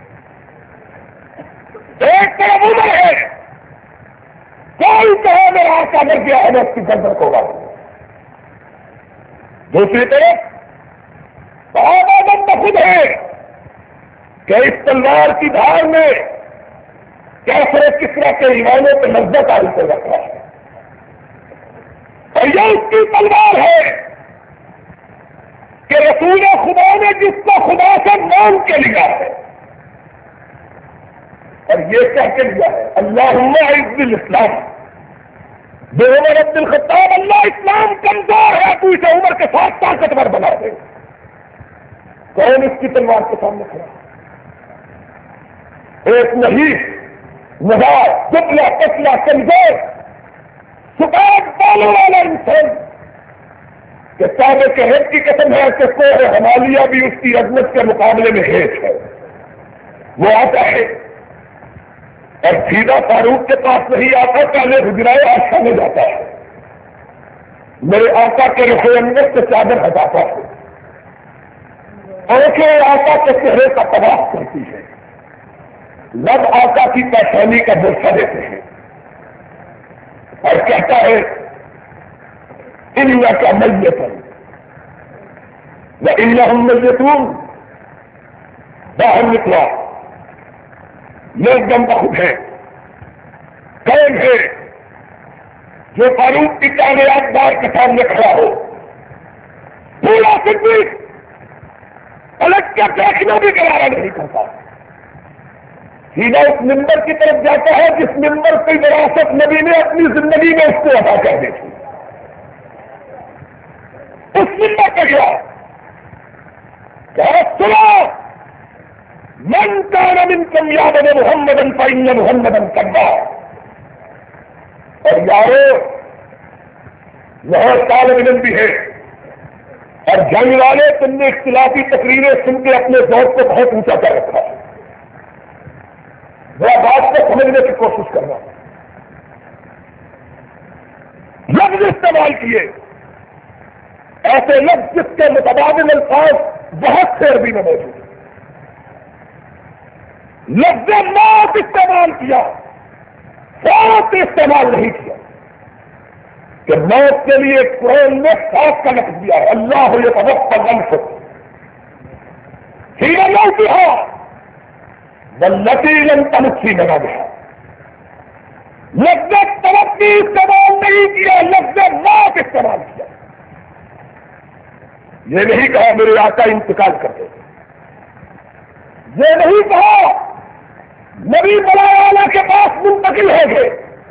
ایک طرف عمر ہے. کوئی کہے میرا آقا مر گیا ہے میں اس کی گردن کو اڑا دوں. دوسری طرف صحابہ بند خود ہے کہ اس تلوار کی دھار میں کیسے کس طرح کے ایمانوں پہ لذت آئی کر رکھا ہے، اور یہ اس کی تلوار ہے کہ رسول خدا نے جس کو خدا سے مان کے لیا ہے اور یہ کہہ کے لیا ہے اللہم اعز الاسلام بے عمر عبد الخطاب، اللہ اسلام کمزور ہے تو اسے عمر کے ساتھ طاقتور بنا دے. کون اس کی تلوار کے سامنے کھڑا؟ ایک نہیں نظار دبلا پتلا کمزور سپاہی بالوں والا انسان کہ کعبے کے ہیڈ کی قسم ہے کہ کوہ ہمالیہ بھی اس کی عظمت کے مقابلے میں ہیٹ ہے. وہ آتا ہے اور سیدھا فاروق کے پاس نہیں آتا، پہلے حجرائے عائشہ میں جاتا ہے، میرے آقا کے رخ انور سے چادر ہٹاتا ہے، آنکھیں آقا کے چہرے کا طواف کرتی ہے، لب آقا کی پیشانی کا بوسہ دیتے ہیں اور کہتا ہے انیا کا میتن وانہم میتون. باہر نکلا، لوگ دم بخود ہیں. کون ہے جو فاروق کی کامیاب بار کے سامنے کھڑا ہو؟ پورا صدیق پلٹ کا دیکھنا بھی گوارا نہیں کرتا، سیدھا اس ممبر کی طرف جاتا ہے جس ممبر کی وراثت نبی نے اپنی زندگی میں اس کو ادا کر دی تھی. اس ممبر پہ گیا کہ سنا من کان منکم یعبد محمدا فإن محمدا کذاب. اور یارو یہاں طالب علم بھی ہے اور جنگ والے، تم نے اختلافی تقریریں سن کے اپنے ذوق کو بہت اونچا کر رکھا ہے. ذرا بات کو سمجھنے کی کوشش کرنا. لفظ استعمال کیے ایسے لفظ جس کے متبادل الفاظ بہت سے عربی میں موجود ہیں. لفظ موت استعمال کیا، ساتھ استعمال نہیں کیا کہ موت کے لیے قرآن نے ساتھ کا لفظ دیا ہے. اللہ یتوفی الانفس حین موتها واللتی لم تمت فی منامها. لفظ توفی استعمال نہیں کیا، لفظ موت استعمال کیا. یہ نہیں کہا میرے آقا انتقال کرتے، یہ نہیں کہا نبی بڑا والا کے پاس منتقل ہو گئے،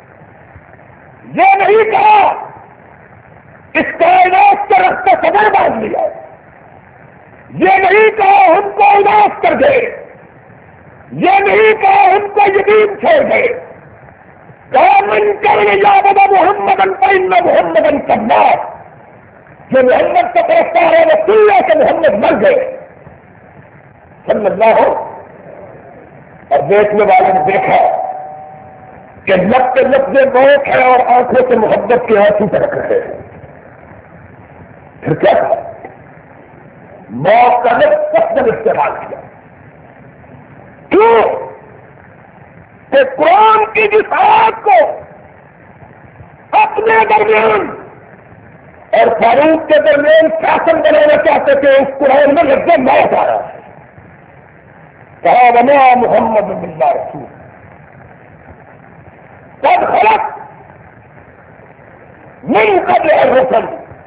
یہ نہیں کہا اس کائنات کا رستہ صدر باندھ لیا، یہ نہیں کہا ہم کو اداس کر گئے، یہ نہیں کہا ہم کو یتیم چھوڑ گئے. کہا من کان یعبد محمدا فإن محمدا کذاب. جو محمد کا پرستار ہے وہ سنیا کہ محمد مر گئے صلی اللہ ہو. اور دیکھنے والوں نے دیکھا کہ لب کے لفظ موت ہے اور آنکھوں سے محبت کے آنسو ترک رہے ہیں. پھر کیا کہا؟ موت کا لفظ سخت استعمال کیا. کیوں کہ قرآن کی جس آیت کو اپنے درمیان اور فاروق کے درمیان شاسن بنانا چاہتے تھے، اس قرآن میں لفظ موت آ رہا ہے. کہا وما محمد الا رسول قد خلت من قبل الرسل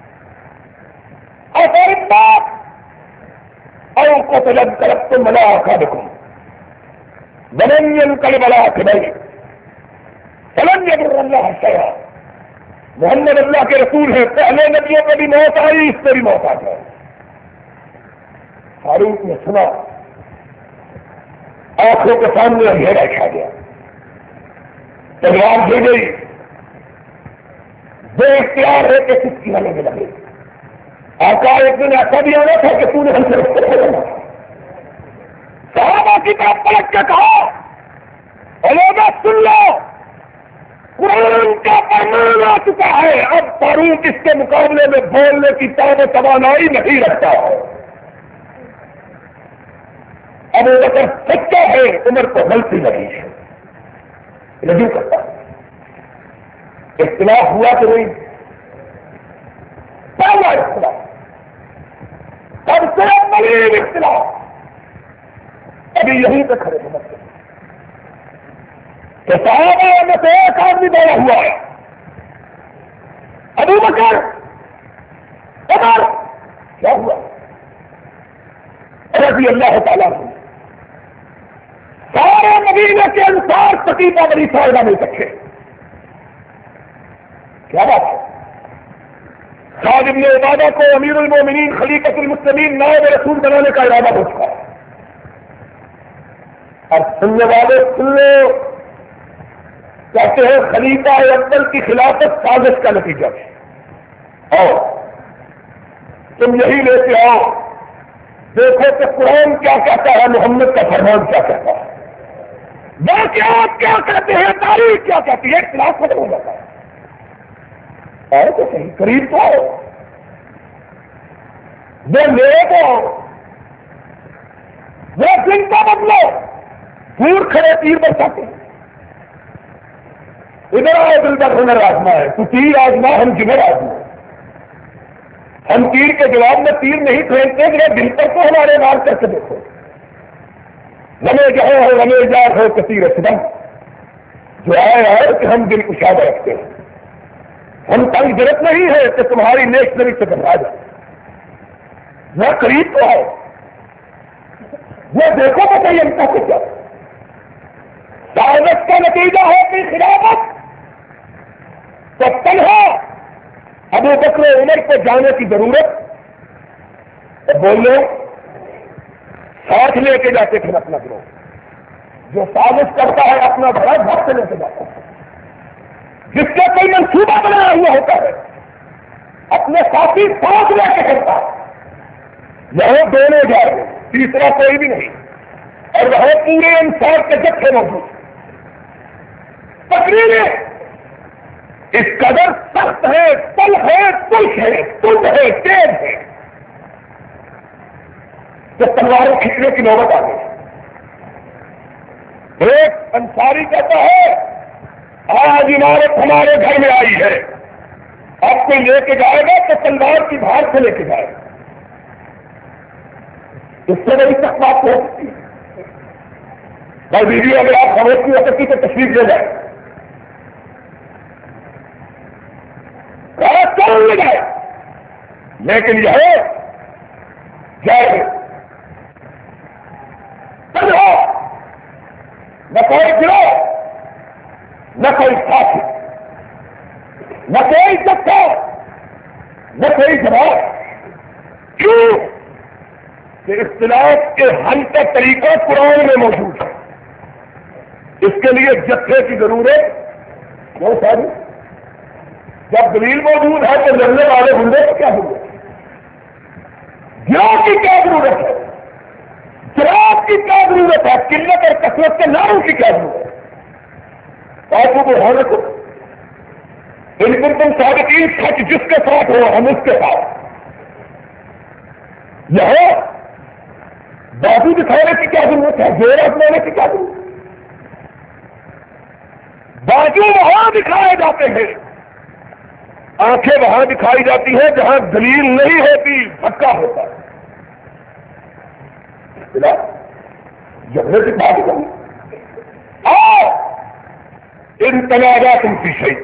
افإن مات او قتل انقلبتم على اعقابكم ولن ينقلب على عقبيه فلن يضر الله شيئا. محمد اللہ کے رسول ہیں، پہلے نبیوں کو بھی موت آئی، اس سے بھی موت آ جائے. فاروق نے سنا، آنکھوں کے سامنے اندھیرا چھا گیا، تلوار دی گئی، بے اختیار ہے کہ کس کی ہمیں لگے. آقا ایک دن ایسا بھی آنا تھا کہ تو نے ہم سے رشتے کرنا تھا. صحابہ کی طرف پلٹ کے کہا لوگ سن لو، قرآن کا فرمان آ چکا ہے، اب فاروق اس کے مقابلے میں بولنے کی طاقت و توانائی نہیں رکھتا ہے. اب اگر سچا ہے عمر کو غلطی لگی ہے، رجوع کرتا ہے. اختلاف ہوا کہ نہیں؟ پہلا اختلاف، سب سے بڑی اختلاف ابھی یہیں پہ کھڑے سمجھتے ہیں کہ صحابہ میں سے ایک آدمی دوڑا ہوا ہے، ابو بکر عمر. کیا ہوا؟ رضی اللہ تعالیٰ عنہ سارے مدینے کے انصار سقیفہ بنی ساعدہ مل سکے. کیا بات ہے؟ سعد بن عبادہ کو امیر المومنین خلیفۃ المسلمین نائب رسول بنانے کا ارادہ ہو چکا ہے. اور سننے والے سن لو، کہتے ہیں خلیفہ اول کی خلافت سازش کا نتیجہ ہے. اور تم یہی لیتے آؤ، دیکھو کہ قرآن کیا کہتا ہے، محمد کا فرمان کیا کہتا ہے، واقعات کیا کہتے ہیں، تاریخ کیا کہتی ہے، اختلاف ختم ہو جاتا ہے. آئے تو صحیح، قریب تو آؤ، وہ نیک ہو، وہ دن کا بدلو، دور کھڑے تیر برساتے ہیں. ادھر آئے دل پر ہنر آزما ہے، تو تیر آزما، ہم جنر آزما. ہم تیر کے جواب میں تیر نہیں پھینکتے، میرے دل پر تو ہمارے مار کر کے دیکھو. لمے جہاں ہو لمے جار ہو کثیر اسلم، جو آئے آئے کہ ہم دل کشادہ رکھتے ہیں. ہم تنگ ضرورت نہیں ہے کہ تمہاری نیشنری سے گھبرا جائے. وہ قریب تو ہے، وہ دیکھو تو صحیح ان کا کچھ دعوت کا نتیجہ ہے کہ خلافت تو تنہا ابو بکر عمر کو جانے کی ضرورت، تو بولو ساتھ لے کے جاتے پھر اپنا گروہ. جو سازش کرتا ہے اپنا بڑا گھر سے لے کے جاتا ہے، جس کا کوئی منصوبہ بنایا ہوا ہوتا ہے اپنے ساتھی ساتھ لے کے چلتا ہے. یہاں دونوں جا رہے، تیسرا کوئی بھی نہیں، اور وہاں پورے انسان کے جتھے موجود. تقریریں اس قدر سخت ہے، تل ہے، تلخ ہے، تند ہے، تیز ہے کہ تلواریں کھینچنے کی نوبت آ گئی. ایک انصاری کہتا ہے آج عمارت ہمارے گھر میں آئی ہے، آپ کو لے کے جائے گا تو تلوار کی دھار سے لے کے جائے گا. اس سے بڑی سخت بات ہو سکتی ہے. بھائی ویڈیو اگر آپ خاموش کی ہو سکتی تو تشریف لے جائے، چل لے جائے، لیکن یہ ہے جائے نہ کوئی گروہ، نہ کوئی ساتھی، نہ کوئی جتھا، نہ کوئی جماعت. کیوں کہ اختلاف کے حل کا طریقہ قرآن میں موجود ہے. اس کے لیے جتھے کی ضرورت بہت ساری. جب دلیل موجود ہے تو لڑنے والے ہوں گے تو کیا ہوں گے؟ گروہ کی کیا ضرورت ہے؟ جماعت کی کیا ضرورت ہے؟ قلت اور کثرت کے ناموں کی کیا ضرورت ہے؟ آپ کو ہونے کو ان پر تم صادقین سچ جس کے ساتھ ہو ہم اس کے ساتھ. یہاں بازو دکھانے کی کیا ضرورت ہے؟ زور آزمانے کی کیا ضرورت ہے؟ بازو وہاں دکھائے جاتے ہیں، آنکھیں وہاں دکھائی جاتی ہیں جہاں دلیل نہیں ہوتی، پکا ہوتا ہے. جھگڑے کی بات کریں آؤ ان تنازع تم کی صحیح.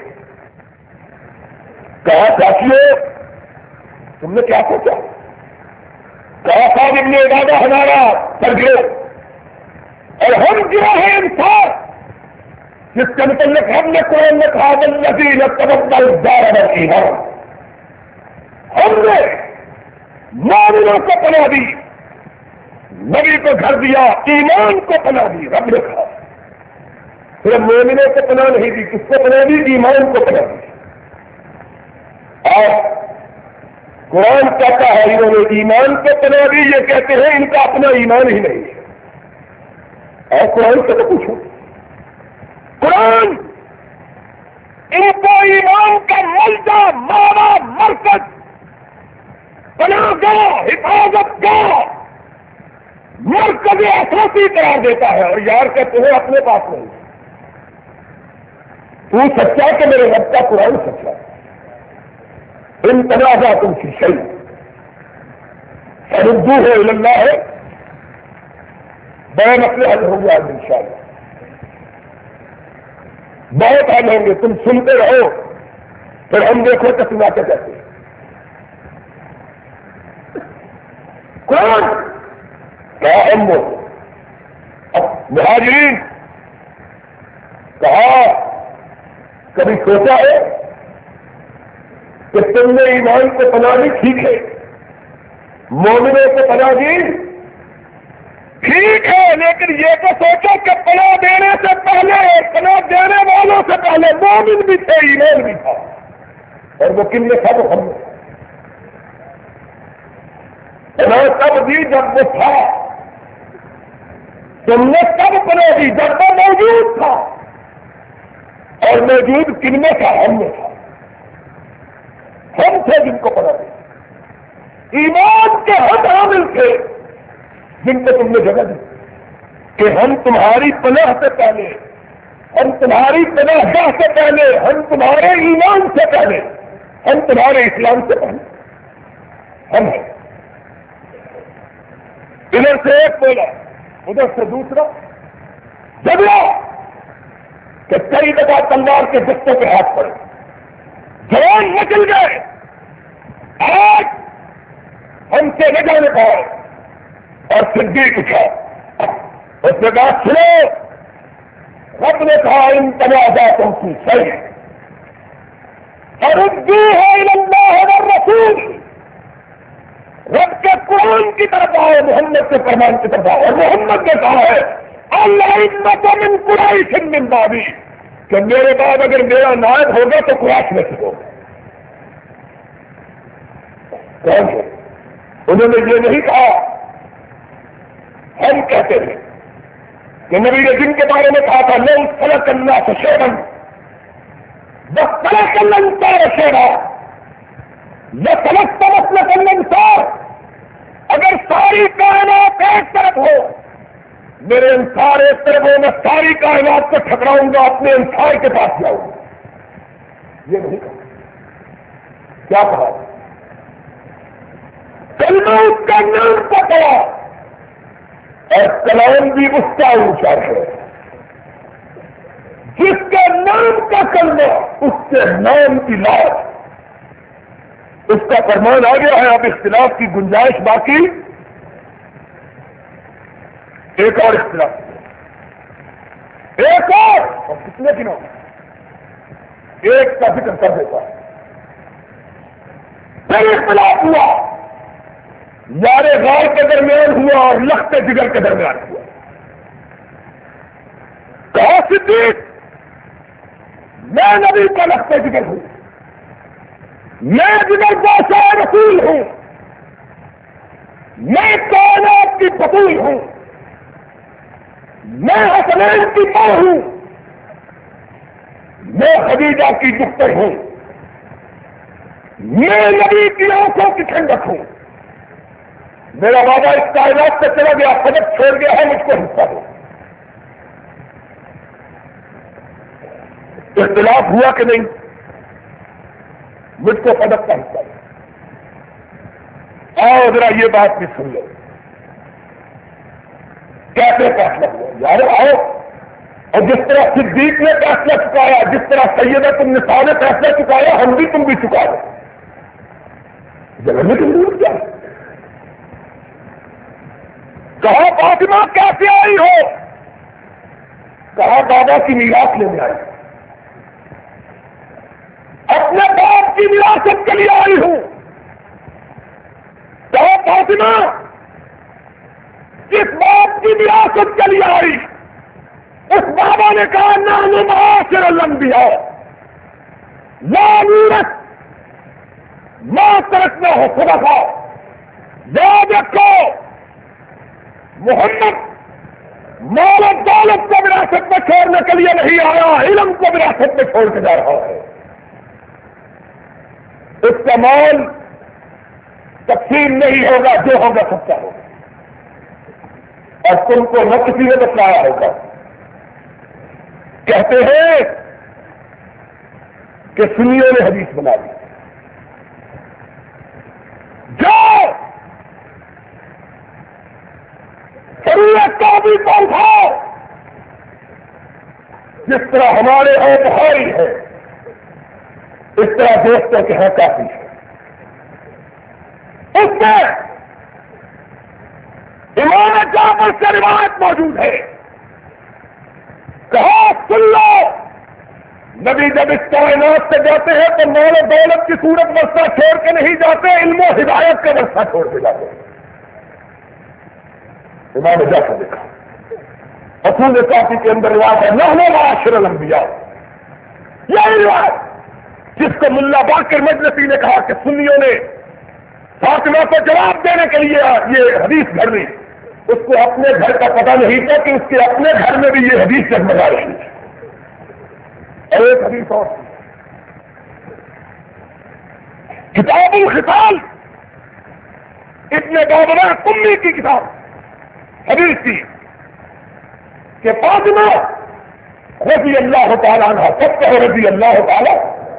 کہا ساتھیوں تم نے کیا سوچا؟ کہا صاحب ابن عبادہ ہمارا سرگرو اور ہم گرا ہے انسان جس کے متعلق ہم نے قرآن میں کہا والذین تبدل الدار والایمان. ہم نے مومنوں کو پناہ دی، نبی کو گھر دیا، ایمان کو پناہ دی. رب نے کہا صرف مومنوں کو پناہ نہیں دی، کس کو پناہ دی؟ ایمان کو پناہ دی. اور قرآن کہتا ہے انہوں نے ایمان کو پناہ دی، یہ کہتے ہیں ان کا اپنا ایمان ہی نہیں ہے. اور قرآن سے تو پوچھو، قرآن ان کو ایمان کا ملجا، مانا، مرکز، پناہ گاہ، حفاظت گاہ، مرکز اساسی قرار دیتا ہے. اور یار کہتے ہیں اپنے پاس نہیں. تو سچا کہ میرے رب کا قرآن سچا ہے. ان تنازع تم کی صحیح سردو ہے اللہ ہے، بڑے مسئلے حل ہوں گے آج ان شاء اللہ. بہت حل ہوں گے، تم سنتے رہو پھر ہم دیکھو کہ سناتے کہتے ہیں. قرآن کہا ہم وہ مہاجرین کہا کبھی سوچا ہے کہ تم نے ایمان کو پناہ دی، ٹھیک ہے، مومنوں کو پناہ دی ٹھیک ہے، لیکن یہ تو سوچو کہ پناہ دینے سے پہلے، پناہ دینے والوں سے پہلے مومن بھی تھے، ایمان بھی تھا، اور وہ کن نے سب ہم پناہ تب دی جب وہ تھا، تم نے تب پناہ دی جب وہ موجود تھا، اور موجود کن میں تھا؟ ہم میں تھا، ہم تھے جن کو پناہ دی، ایمان کے ہم حامل تھے جن کو تم نے جگہ دی کہ ہم تمہاری پناہ سے پہلے، ہم تمہاری پناہ گاہ سے پہلے، ہم تمہارے ایمان سے پہلے، ہم تمہارے اسلام سے پہلے ہم ہیں۔ ادھر سے ایک بولا، ادھر سے دوسرا جھگڑا کہ کئی دفعہ تلوار کے دستوں پہ ہاتھ پڑے، جوان نکل گئے، آج ہم سے نہ جانے پائے، اور صدیق اٹھا، اس نے کہا سنو، رب نے کہا ان تنازعاتوں کی صحیح فردوها الى اللہ والرسول، رب کے قرآن کی طرف آئے، محمد کے فرمان کی طرف آئے، اور محمد نے کہا ہے الائمۃ من قریش من بعدی، کہ میرے بعد اگر میرا نائب ہوگا تو قریش میں سے ہوگا۔ کون ہے؟ انہوں نے یہ نہیں کہا، ہم کہتے ہیں کہ نبی نے جن کے بارے میں کہا تھا لو خلق الناس شیئا وخلق الانصار شیئا لخلقت مسلک الانصار، اگر ساری کائنات ایک طرف ہو، میرے انصار ایک طرف ہو، میں ساری کائنات کو ٹھکراؤں گا، اپنے انصار کے پاس جاؤں گا۔ یہ نہیں کہا، کیا کہا؟ کلمہ اس کا نام کو پڑا، اور کلام بھی اس کا اونچا ہے، جس کے نام کا کلمہ اس کے نام کی لاج، اس کا فرمان آ گیا ہے۔ اب اختلاف کی گنجائش باقی، ایک اور اختلاف، ایک اور اور کتنے دنوں ایک کا ذکر کر دیتا ہے۔ پھر اختلاف ہوا، یار غار کے درمیان ہوا اور لخت جگر کے درمیان ہوا۔ کہا صدیق میں نبی کا لخت جگر ہوں، میں جگر بادشاہ رسول ہوں، میں کائنات کی بطول ہوں، میں حسنین کی ماں ہوں، میں خدیجہ کی دختر ہوں، میں نبی کی آنکھوں کی ٹھنڈک ہوں، میرا بابا اس کائنات سے چلا گیا، پدک چھوڑ گیا ہے، مجھ کو حصہ دو۔ اختلاف ہوا کہ نہیں؟ مجھ کو پدک کا حصہ دو۔ آؤ ذرا یہ بات بھی سن لو، کیسے فیصلہ ہوا؟ یار آؤ، اور جس طرح صدیق نے فیصلہ چکایا، جس طرح سیدۃ النساء نے فیصلہ چکایا، ہم بھی تم بھی چکا دو۔ جگہ میں تم دور کیا؟ کہا فاطمہ کیسے آئی ہو؟ کہا بابا کی میراث لینے آئی، اپنے باپ کی وراثت کے لیے آئی ہوں۔ کہا فاطمہ جس باپ کی وراثت کے لیے آئی، اس بابا نے کہا نحن معاشر الانبیاء لا نورث ما ترکنا ہو صدقہ۔ یاد رکھو محمد مال و دولت کو وراثت میں چھوڑنے کے لیے نہیں آیا، علم کو وراثت میں چھوڑ کے جا رہا ہے۔ اس کا مال تقسیم نہیں ہوگا، جو ہوگا سچا ہوگا، اور تم کو نہ کسی نے بتلایا ہوگا۔ کہتے ہیں کہ سنیوں نے حدیث بنا دی، جو شریعت کا بھی کون تھا، جس طرح ہمارے ہاں بخاری ہے، اس طرح دوستوں کے ہاں کافی ہے۔ اس میں امام جعفر سے روایت موجود ہے، کہا سن لو نبی جب اس کائنات سے جاتے ہیں تو مال و دولت کی صورت ورثہ چھوڑ کے نہیں جاتے، علم و ہدایت کا ورثہ چھوڑ کے جاتے ہیں۔ امام جعفر دیکھا اصول کافی کے اندر روایت ہے، نحن معاشر الانبیاء، یہی روایت جس کو ملا باقر مجلسی نے کہا کہ سنیوں نے فاطمہ کو جواب دینے کے لیے یہ حدیث گھڑ لی، اس کو اپنے گھر کا پتہ نہیں تھا کہ اس کے اپنے گھر میں بھی یہ حدیث جگمگا رہی ہے۔ اور ایک حدیث اور کتاب الخصال ابن بابرہ کمی کی کتاب حدیث کی کہ فاطمہ رضی اللہ تعالیٰ عنہ فتح رضی اللہ تعالیٰ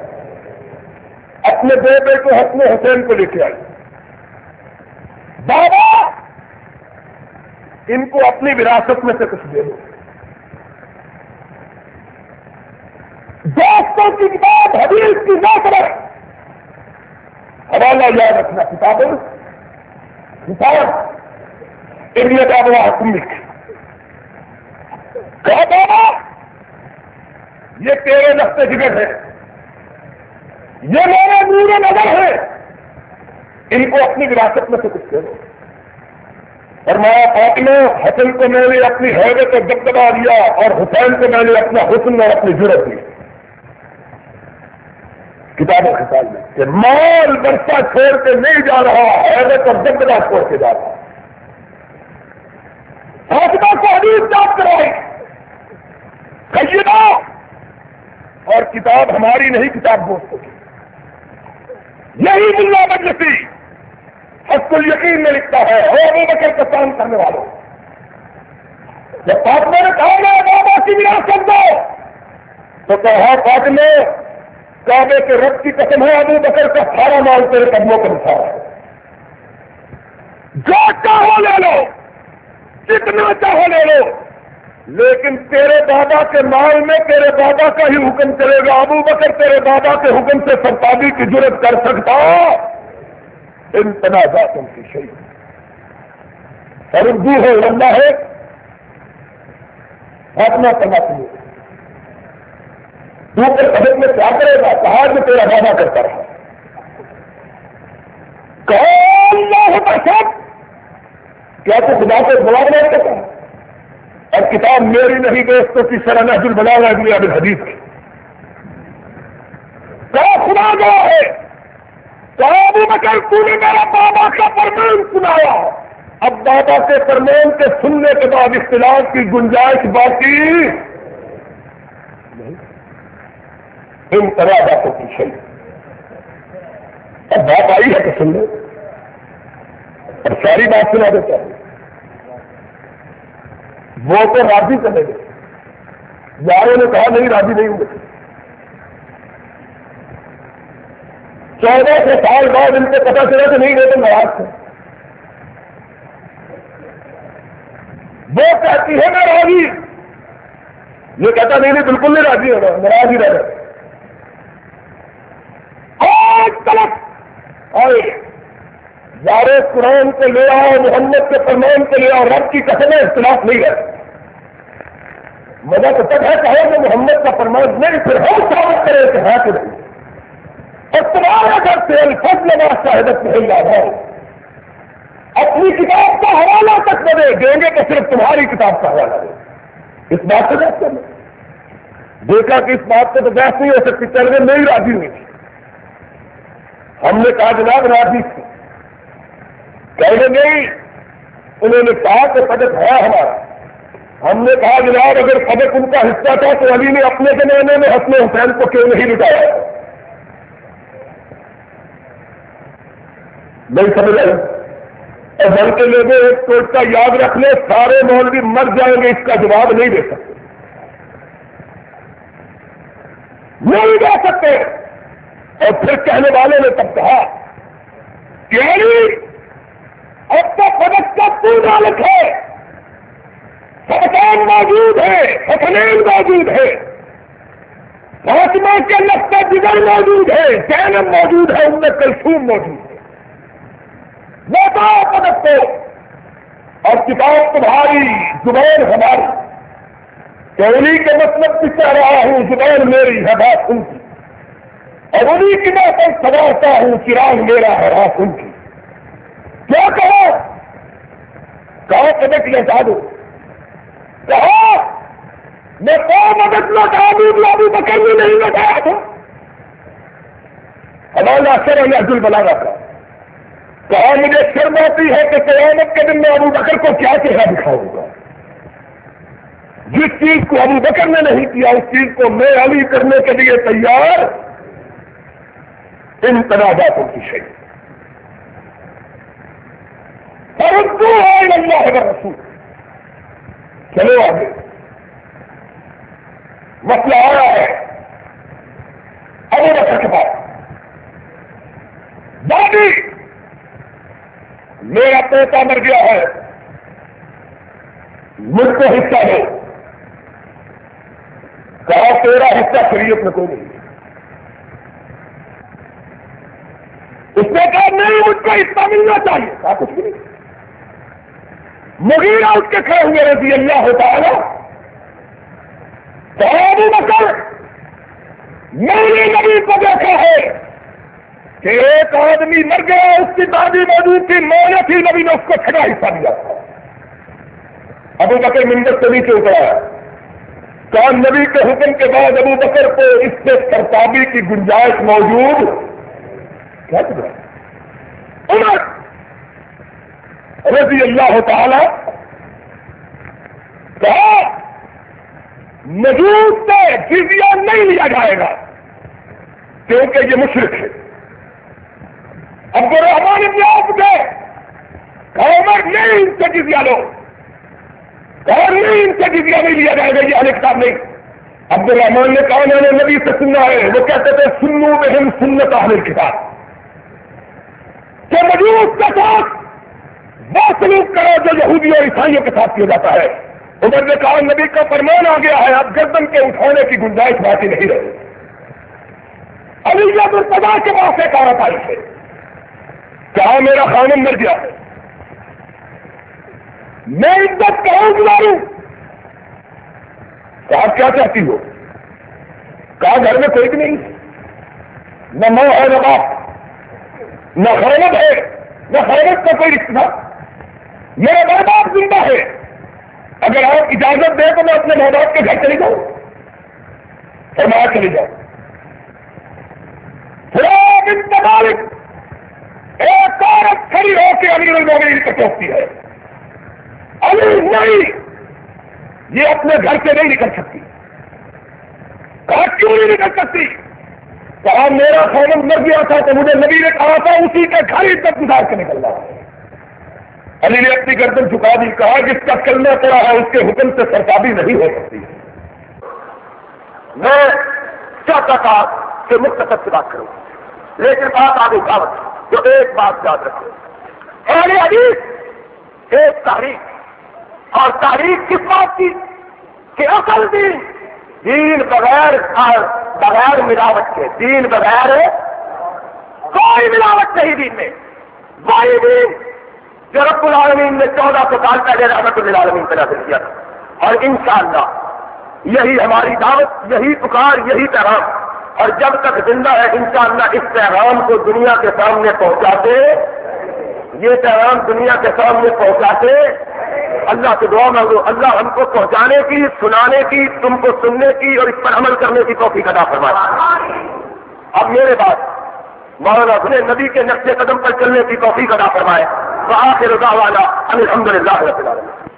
اپنے بیٹے کو حسن حسین کو لے کے آئی، بابا ان کو اپنی وراثت میں سے کچھ دے دو۔ دوستوں کی کتاب حدیث کی نوکر حوالہ یاد رکھنا، کتاب کتاب ابن بابرہ حکم کہا بابا یہ تیرے نقطے جگر ہے، یہ میرے نور نظر ہے، ان کو اپنی وراثت میں سے کچھ دے دو۔ اور میں فاطمہ حسن کو میں نے اپنی حیرت کو دبدبا دیا اور حسین کو میں نے اپنا حسن اور اپنی ضرورت دی۔ کتاب الخصال میں کہ مال ورثہ چھوڑ کے نہیں جا رہا، حیرت اور دبدبا چھوڑ کے جا رہا۔ فاطمہ کو حدیث یاد کرائی سیدہ، اور کتاب ہماری نہیں، کتاب دوستوں کی۔ یہی ملا مجلسی حق الیقین میں لکھتا ہے، اور ابو بکر کا کام کرنے والوں جب فاطمہ نے کہا میں بابا کی وراثت دو تو کہا فاطمہ کعبے کے رب کی قسم ہے، ابو بکر کا سارا مال تیرے قدموں پر بچھا ہے، جو چاہو لے لو، جتنا چاہو لے لو، لیکن تیرے بابا کے مال میں تیرے بابا کا ہی حکم چلے گا۔ ابو بکر تیرے بابا کے حکم سے سرتابی کی جرت کر سکتا ان تنازعاتوں کی شیء اور اردو ہے اللہ ہے فاطمہ فرماتی ہے تو پھر حضرت میں کیا کرے گا؟ کہا جو تیرا بابا کرتا رہا، کہا اللہ بشر کیا تو خدا کو جواب نہیں کرتا؟ اور کتاب میری نہیں دوستوں کی شرح نہج البلاغہ ابن ابی الحدیث کی، کہا خدا گواہ ہے، کہا ابو بکر تو نے میرا بابا کا فرمان سنایا، اب بابا کے فرمان کے سننے کے بعد اختلاف کی گنجائش باقی ان تنازعاتوں کی شیء۔ اب بات آئی ہے کہ سن لو اور ساری بات سنا دیتا ہے، وہ تو راضی کرنے گے، یاروں نے کہا نہیں راضی نہیں ہوں گے۔ چودہ سو سال بعد ان کو پتا چلا کہ نہیں رہتے ناراض تھے، وہ کہتی ہے میں راضی، یہ کہتا نہیں نہیں بالکل نہیں راضی ہونا، ناراض ہی رہ رہے۔ آج تلک آئے یارے قرآن کو لے آؤ، محمد کے فرمان کو لے آؤ، رب کی قسم اختلاف نہیں ہے۔ مزہ تو تب ہے کہو کہ محمد کا فرمان نہیں، پھر ہم ثابت کرے کہ ہے کہ نہیں۔ اور تمہارا گھر سے الفضل ما شاہدت نہیں یاد ہے، اپنی کتاب کا حوالہ تک نہ دے، دیں گے تو صرف تمہاری کتاب کا حوالہ دے۔ اس بات سے بحث کرنا، دیکھا کہ اس بات سے تو بحث نہیں ہو سکتی، چل گئے نہیں راضی ہوئی تھی۔ ہم نے کہا جناب راضی تھی، کہنے نہیں، انہوں نے کہا کہ صدق ہے ہمارا۔ ہم نے کہا جناب اگر صدق ان کا حصہ تھا تو علی نے اپنے زمانے میں حسن حسین کو کیوں نہیں لٹایا؟ نہیں سمجھ رہے؟ اور بل کے لوگوں ایک تو اس کا یاد رکھ لے، سارے مولوی مر جائیں گے اس کا جواب نہیں دے سکتے، نہیں دے سکتے۔ اور پھر کہنے والے نے تب کہا کہ علی اب تو صدق کا پورا لکھے، حسین موجود ہے، حسنین موجود ہے، فاطمہ کے نقطہ جگر موجود ہے، زینب موجود ہے، ام کلثوم موجود ہے، وہ بتاؤ صدق کو، اور کتاب تمہاری زبان ہماری، کہ انہیں کے مطلب سے کہہ رہا ہوں زبان میری ہے بات ان کی، اور انہیں کی میں پر سوارتا ہوں چراغ میرا ہے رات ان کی. کیا کہا؟ کہا پلٹ لوٹا دو. کہا میں کو مدد لوٹا دوں جو ابو بکر نے نہیں لوٹایا تھا. ہمارا سر عبد البلاغا کا کہا مجھے شرم آتی ہے کہ قیامت کے دن میں ابو بکر کو کیا چہرہ دکھاؤں گا. جس چیز کو ابو بکر نے نہیں کیا اس چیز کو میں علی کرنے کے لیے تیار. ان تنازعاتوں کی شے پرنتو ہے اللہ کا رسول. چلو آگے مسئلہ آ رہا ہے ابو بکر کے پاس. دادی میرا پوتا مر گیا ہے مجھ کو حصہ دو. کہا تیرا حصہ شریعت میں کوئی نہیں. اس نے کہا نہیں مجھ کو حصہ ملنا چاہیے. کہا کچھ بھی نہیں. مغیرہ اٹھ کے کھڑے ہوئے رضی اللہ تعالی. کہا ابو بکر میں نے نبی کو دیکھا ہے کہ ایک آدمی مر گیا اس کی دادی موجود تھی ماں نے تھی نبی نے اس کو چھٹا حصہ دیا تھا. ابو بکر منبر سے نیچے اترا. کہا نبی کے حکم کے بعد ابو بکر کو اس سے سرتابی کی گنجائش موجود کیا عمر رضی اللہ تعالی. کہا مجوس سے جزیہ نہیں لیا جائے گا کیونکہ یہ مشرک ہے. عبد الرحمان ابن عوف گئے. کہا عمر نہیں ان سے جزیہ لو. کہا نہیں ان سے جزیہ نہیں لیا جائے گا یہ اہل کتاب نہیں. عبد الرحمان نے کہا میں نے نبی سے سننا ہے وہ کہتے تھے سنو بہم سنت اہل کتاب کہ مجوس کے ساتھ وہ سلوک کرو جو یہودی اور عیسائیوں کے ساتھ کیا جاتا ہے. عمر نے کہا نبی کا فرمان آ گیا ہے اب گردن کے اٹھانے کی گنجائش باقی نہیں رہی. علی مرتضیٰ کے پاس ایک عورت آئی ہے. کہا میرا خانم مر گیا ہے میں عزت کہاں گزاروں. کہا کیا چاہتی ہو. کہا گھر میں کوئی بھی نہیں نہ ماں ہے نہ باپ نہ خانم ہے نہ خانم کا کوئی رشتہ. میرا ماں باپ زندہ ہے اگر آپ اجازت دیں تو میں اپنے ماں باپ کے گھر چلی جاؤں. فرمایا چلی جاؤ. فراغ انتظارک ایک عورت کھڑی ہو کے امیر المومنین کو ٹوکتی ہے. علی نہیں یہ اپنے گھر سے نہیں نکل سکتی. کہا کیوں نہیں نکل سکتی. کہا میرا خانم مر گیا تھا تو مجھے نبی نے کہا تھا اسی کے گھر ہی تک گزار کے نکلنا ہے. علی نے اپنی گردن جھکا دی. کہا جس کا کلمہ پڑا ہے اس کے حکم سے سرتابی نہیں ہو سکتی. میں چاہتا تھا کہ مختصر سے بات کروں لیکن بات آگے کہاوت جو ایک بات یاد رکھو. اہل حدیث ایک تاریخ اور تاریخ کس بات کی کہ اصل دین دین بغیر بغیر ملاوٹ کے دین بغیر کوئی ملاوٹ نہیں دین میں. وہی دین جو رب العالمین نے چودہ سو سال پہلے رحمت للعالمین پیدا کیا تھا. اور انشاءاللہ یہی ہماری دعوت یہی پکار یہی پیغام اور جب تک زندہ ہے انشاءاللہ اس پیغام کو دنیا کے سامنے پہنچاتے یہ پیغام دنیا کے سامنے پہنچاتے. اللہ سے دعا مانگو اللہ ہم کو پہنچانے کی سنانے کی تم کو سننے کی اور اس پر عمل کرنے کی توفیق عطا فرمائے. اب میرے بات مولانا اپنے نبی کے نقش قدم پر چلنے کی توفیق عطا فرمائے. وآخر دعوانا ان الحمد للہ رب العالمین.